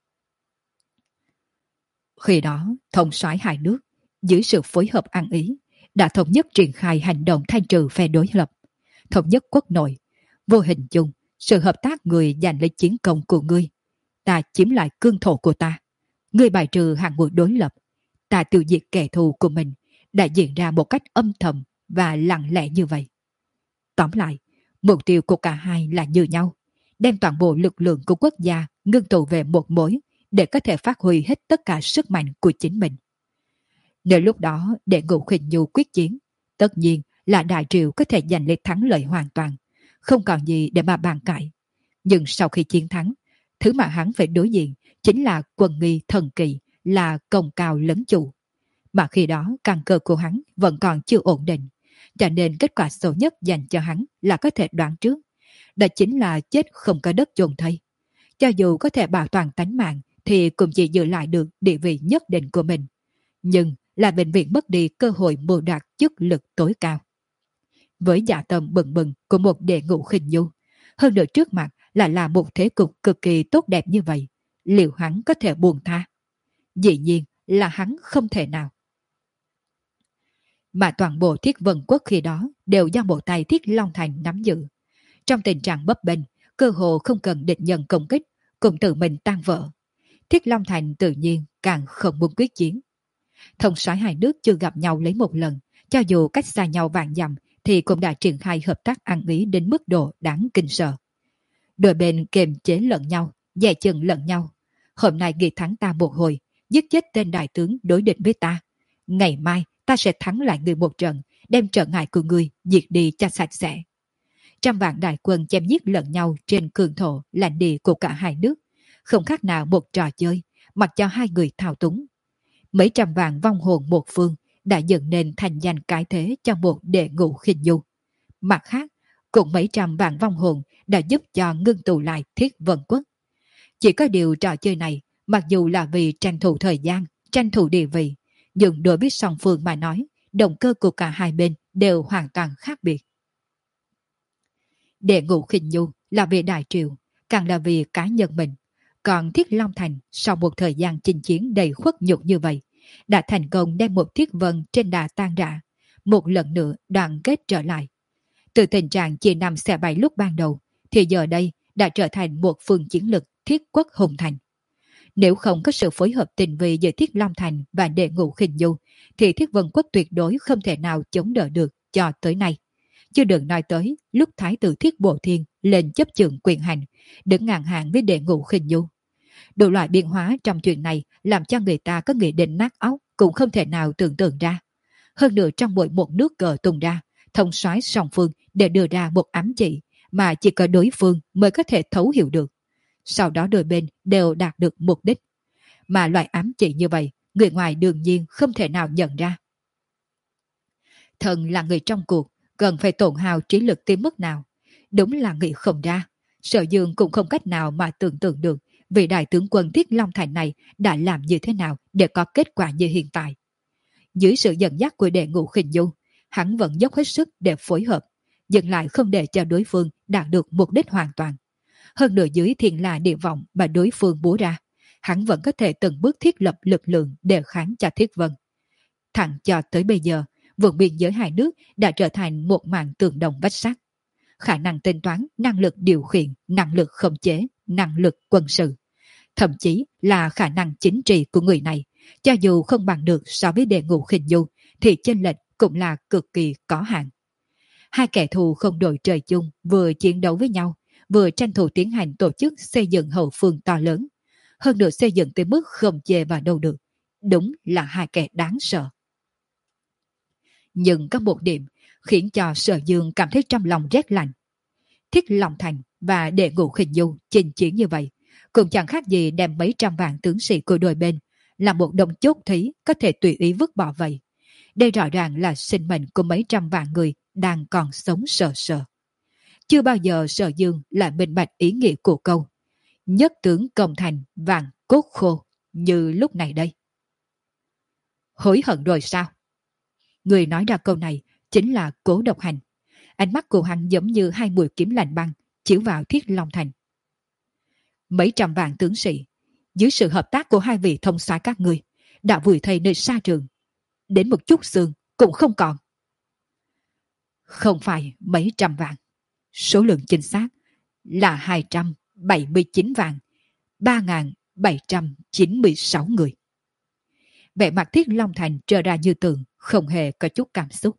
Khi đó, thống soái hai nước, dưới sự phối hợp ăn ý, đã thống nhất triển khai hành động thanh trừ phe đối lập, thống nhất quốc nội. Vô hình chung, sự hợp tác người giành lấy chiến công của ngươi, ta chiếm lại cương thổ của ta. Ngươi bài trừ hàng ngũ đối lập, ta tiêu diệt kẻ thù của mình, đã diễn ra một cách âm thầm và lặng lẽ như vậy. Tóm lại, mục tiêu của cả hai là như nhau, đem toàn bộ lực lượng của quốc gia ngưng tụ về một mối để có thể phát huy hết tất cả sức mạnh của chính mình. Nếu lúc đó Đệ Ngũ Khinh Du quyết chiến, tất nhiên là Đại Triều có thể giành lấy thắng lợi hoàn toàn, không còn gì để mà bàn cãi. Nhưng sau khi chiến thắng, thứ mà hắn phải đối diện chính là quân nghi thần kỳ, là công cao lấn chủ. Mà khi đó căn cơ của hắn vẫn còn chưa ổn định, cho nên kết quả xấu nhất dành cho hắn là có thể đoán trước. Đó chính là chết không có đất chôn thây. Cho dù có thể bảo toàn tánh mạng thì cũng chỉ giữ lại được địa vị nhất định của mình. Nhưng là bệnh viện mất đi cơ hội mưu đạt chức lực tối cao. Với dạ tâm bừng bừng của một Đệ Ngũ Khinh Du, hơn nữa trước mặt là là một thế cục cực kỳ tốt đẹp như vậy, liệu hắn có thể buông tha? Dĩ nhiên là hắn không thể nào. Mà toàn bộ Thiết Vân quốc khi đó đều do bộ tay Thiết Long Thành nắm giữ. Trong tình trạng bấp bênh, cơ hồ không cần địch nhân công kích, cũng tự mình tan vỡ. Thiết Long Thành tự nhiên càng không muốn quyết chiến. Thống soái hai nước chưa gặp nhau lấy một lần, cho dù cách xa nhau vạn dặm thì cũng đã triển khai hợp tác ăn ý đến mức độ đáng kinh sợ. Đôi bên kiềm chế lẫn nhau, dè chừng lẫn nhau. Hôm nay ghi thắng ta một hồi, giết chết tên đại tướng đối địch với ta. Ngày mai ta sẽ thắng lại người một trận, đem trở ngại của người diệt đi cho sạch sẽ. Trăm vạn đại quân chém giết lẫn nhau trên cường thổ lãnh địa của cả hai nước, không khác nào một trò chơi, mặc cho hai người thao túng. Mấy trăm vạn vong hồn một phương đã dựng nên thành danh cái thế cho một Đệ Ngũ Khinh Du. Mặt khác, cũng mấy trăm vạn vong hồn đã giúp cho ngưng tụ lại Thiết Vân quốc. Chỉ có điều trò chơi này, mặc dù là vì tranh thủ thời gian, tranh thủ địa vị, nhưng đối với song phương mà nói, động cơ của cả hai bên đều hoàn toàn khác biệt. Đệ Ngũ Khinh Du là vì Đại Triều, càng là vì cá nhân mình. Còn Thiết Long Thành sau một thời gian chinh chiến đầy khuất nhục như vậy, đã thành công đem một Thiết Vân trên đà tan rã, một lần nữa đoàn kết trở lại. Từ tình trạng chia năm xẻ bảy lúc ban đầu, thì giờ đây đã trở thành một phương chiến lực thiết quốc hùng thành. Nếu không có sự phối hợp tình vi giữa Thiết Long Thành và Đệ Ngũ Khinh Du, thì Thiết Vân quốc tuyệt đối không thể nào chống đỡ được cho tới nay. Chưa đừng nói tới lúc Thái tử Thiết Bộ Thiên lên chấp chưởng quyền hành, đứng ngang hàng với Đệ Ngũ Khinh Du. Đủ loại biến hóa trong chuyện này làm cho người ta có nghị định nát óc cũng không thể nào tưởng tượng ra. Hơn nữa trong mỗi một nước cờ tung ra, thống soái song phương để đưa ra một ám chỉ mà chỉ có đối phương mới có thể thấu hiểu được. Sau đó đôi bên đều đạt được mục đích. Mà loại ám chỉ như vậy, người ngoài đương nhiên không thể nào nhận ra. Thần là người trong cuộc, cần phải tổn hao trí lực tới mức nào? Đúng là nghĩ không ra. Sở Dương cũng không cách nào mà tưởng tượng được vị đại tướng quân Thiết Long Thành này đã làm như thế nào để có kết quả như hiện tại. Dưới sự dẫn dắt của Đệ Ngũ Khinh Du, hắn vẫn dốc hết sức để phối hợp, nhưng lại không để cho đối phương đạt được mục đích hoàn toàn. Hơn nữa dưới thiên la địa vọng mà đối phương bố ra, hắn vẫn có thể từng bước thiết lập lực lượng để kháng cho Thiết Vân. Thẳng cho tới bây giờ, vùng biên giới hai nước đã trở thành một màn tường đồng vách sắt. Khả năng tính toán, năng lực điều khiển, năng lực khống chế, năng lực quân sự, thậm chí là khả năng chính trị của người này, cho dù không bằng được so với Đệ Ngũ Khinh Du, thì chênh lệch cũng là cực kỳ có hạn. Hai kẻ thù không đội trời chung, vừa chiến đấu với nhau, vừa tranh thủ tiến hành tổ chức xây dựng hậu phương to lớn. Hơn nữa xây dựng tới mức không chê vào đâu được. Đúng là hai kẻ đáng sợ. Nhưng có một điểm khiến cho Sở Dương cảm thấy trong lòng rét lạnh. Thiết Long Thành và Đệ Ngũ Khinh Du chinh chiến như vậy, cũng chẳng khác gì đem mấy trăm vạn tướng sĩ của đôi bên là một đồng chốt thí có thể tùy ý vứt bỏ vậy. Đây rõ ràng là sinh mệnh của mấy trăm vạn người đang còn sống sờ sờ. Chưa bao giờ Sở Dương lại minh bạch ý nghĩa của câu nhất tướng công thành vạn cốt khô như lúc này đây. Hối hận rồi sao? Người nói ra câu này chính là Cố Độc Hành. Ánh mắt của hắn giống như hai mũi kiếm lạnh băng chiếu vào Thiết Long Thành. Mấy trăm vạn tướng sĩ dưới sự hợp tác của hai vị thông soái các người đã vùi thây nơi xa trường, đến một chút xương cũng không còn. Không phải mấy trăm vạn, số lượng chính xác là hai trăm bảy mươi chín vạn ba nghìn bảy trăm chín mươi sáu người. Vẻ mặt Thiết Long Thành trở ra như tường, không hề có chút cảm xúc.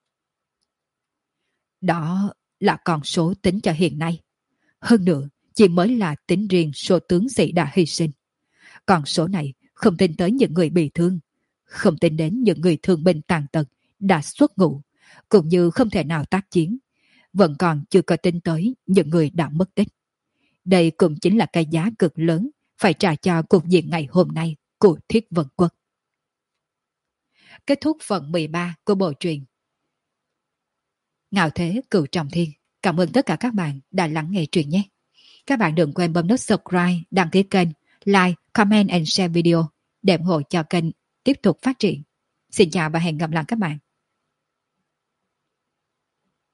Đó là con số tính cho hiện nay. Hơn nữa, chỉ mới là tính riêng số tướng sĩ đã hy sinh. Còn số này không tính tới những người bị thương, không tính đến những người thương binh tàn tật đã xuất ngũ, cũng như không thể nào tác chiến. Vẫn còn chưa có tính tới những người đã mất tích. Đây cũng chính là cái giá cực lớn phải trả cho cục diện ngày hôm nay của Thiết Vân Quốc. Kết thúc phần mười ba của bộ truyện Ngạo Thế Cửu Trọng Thiên. Cảm ơn tất cả các bạn đã lắng nghe truyện nhé. Các bạn đừng quên bấm nút subscribe, đăng ký kênh, like, comment and share video để ủng hộ cho kênh tiếp tục phát triển. Xin chào và hẹn gặp lại các bạn.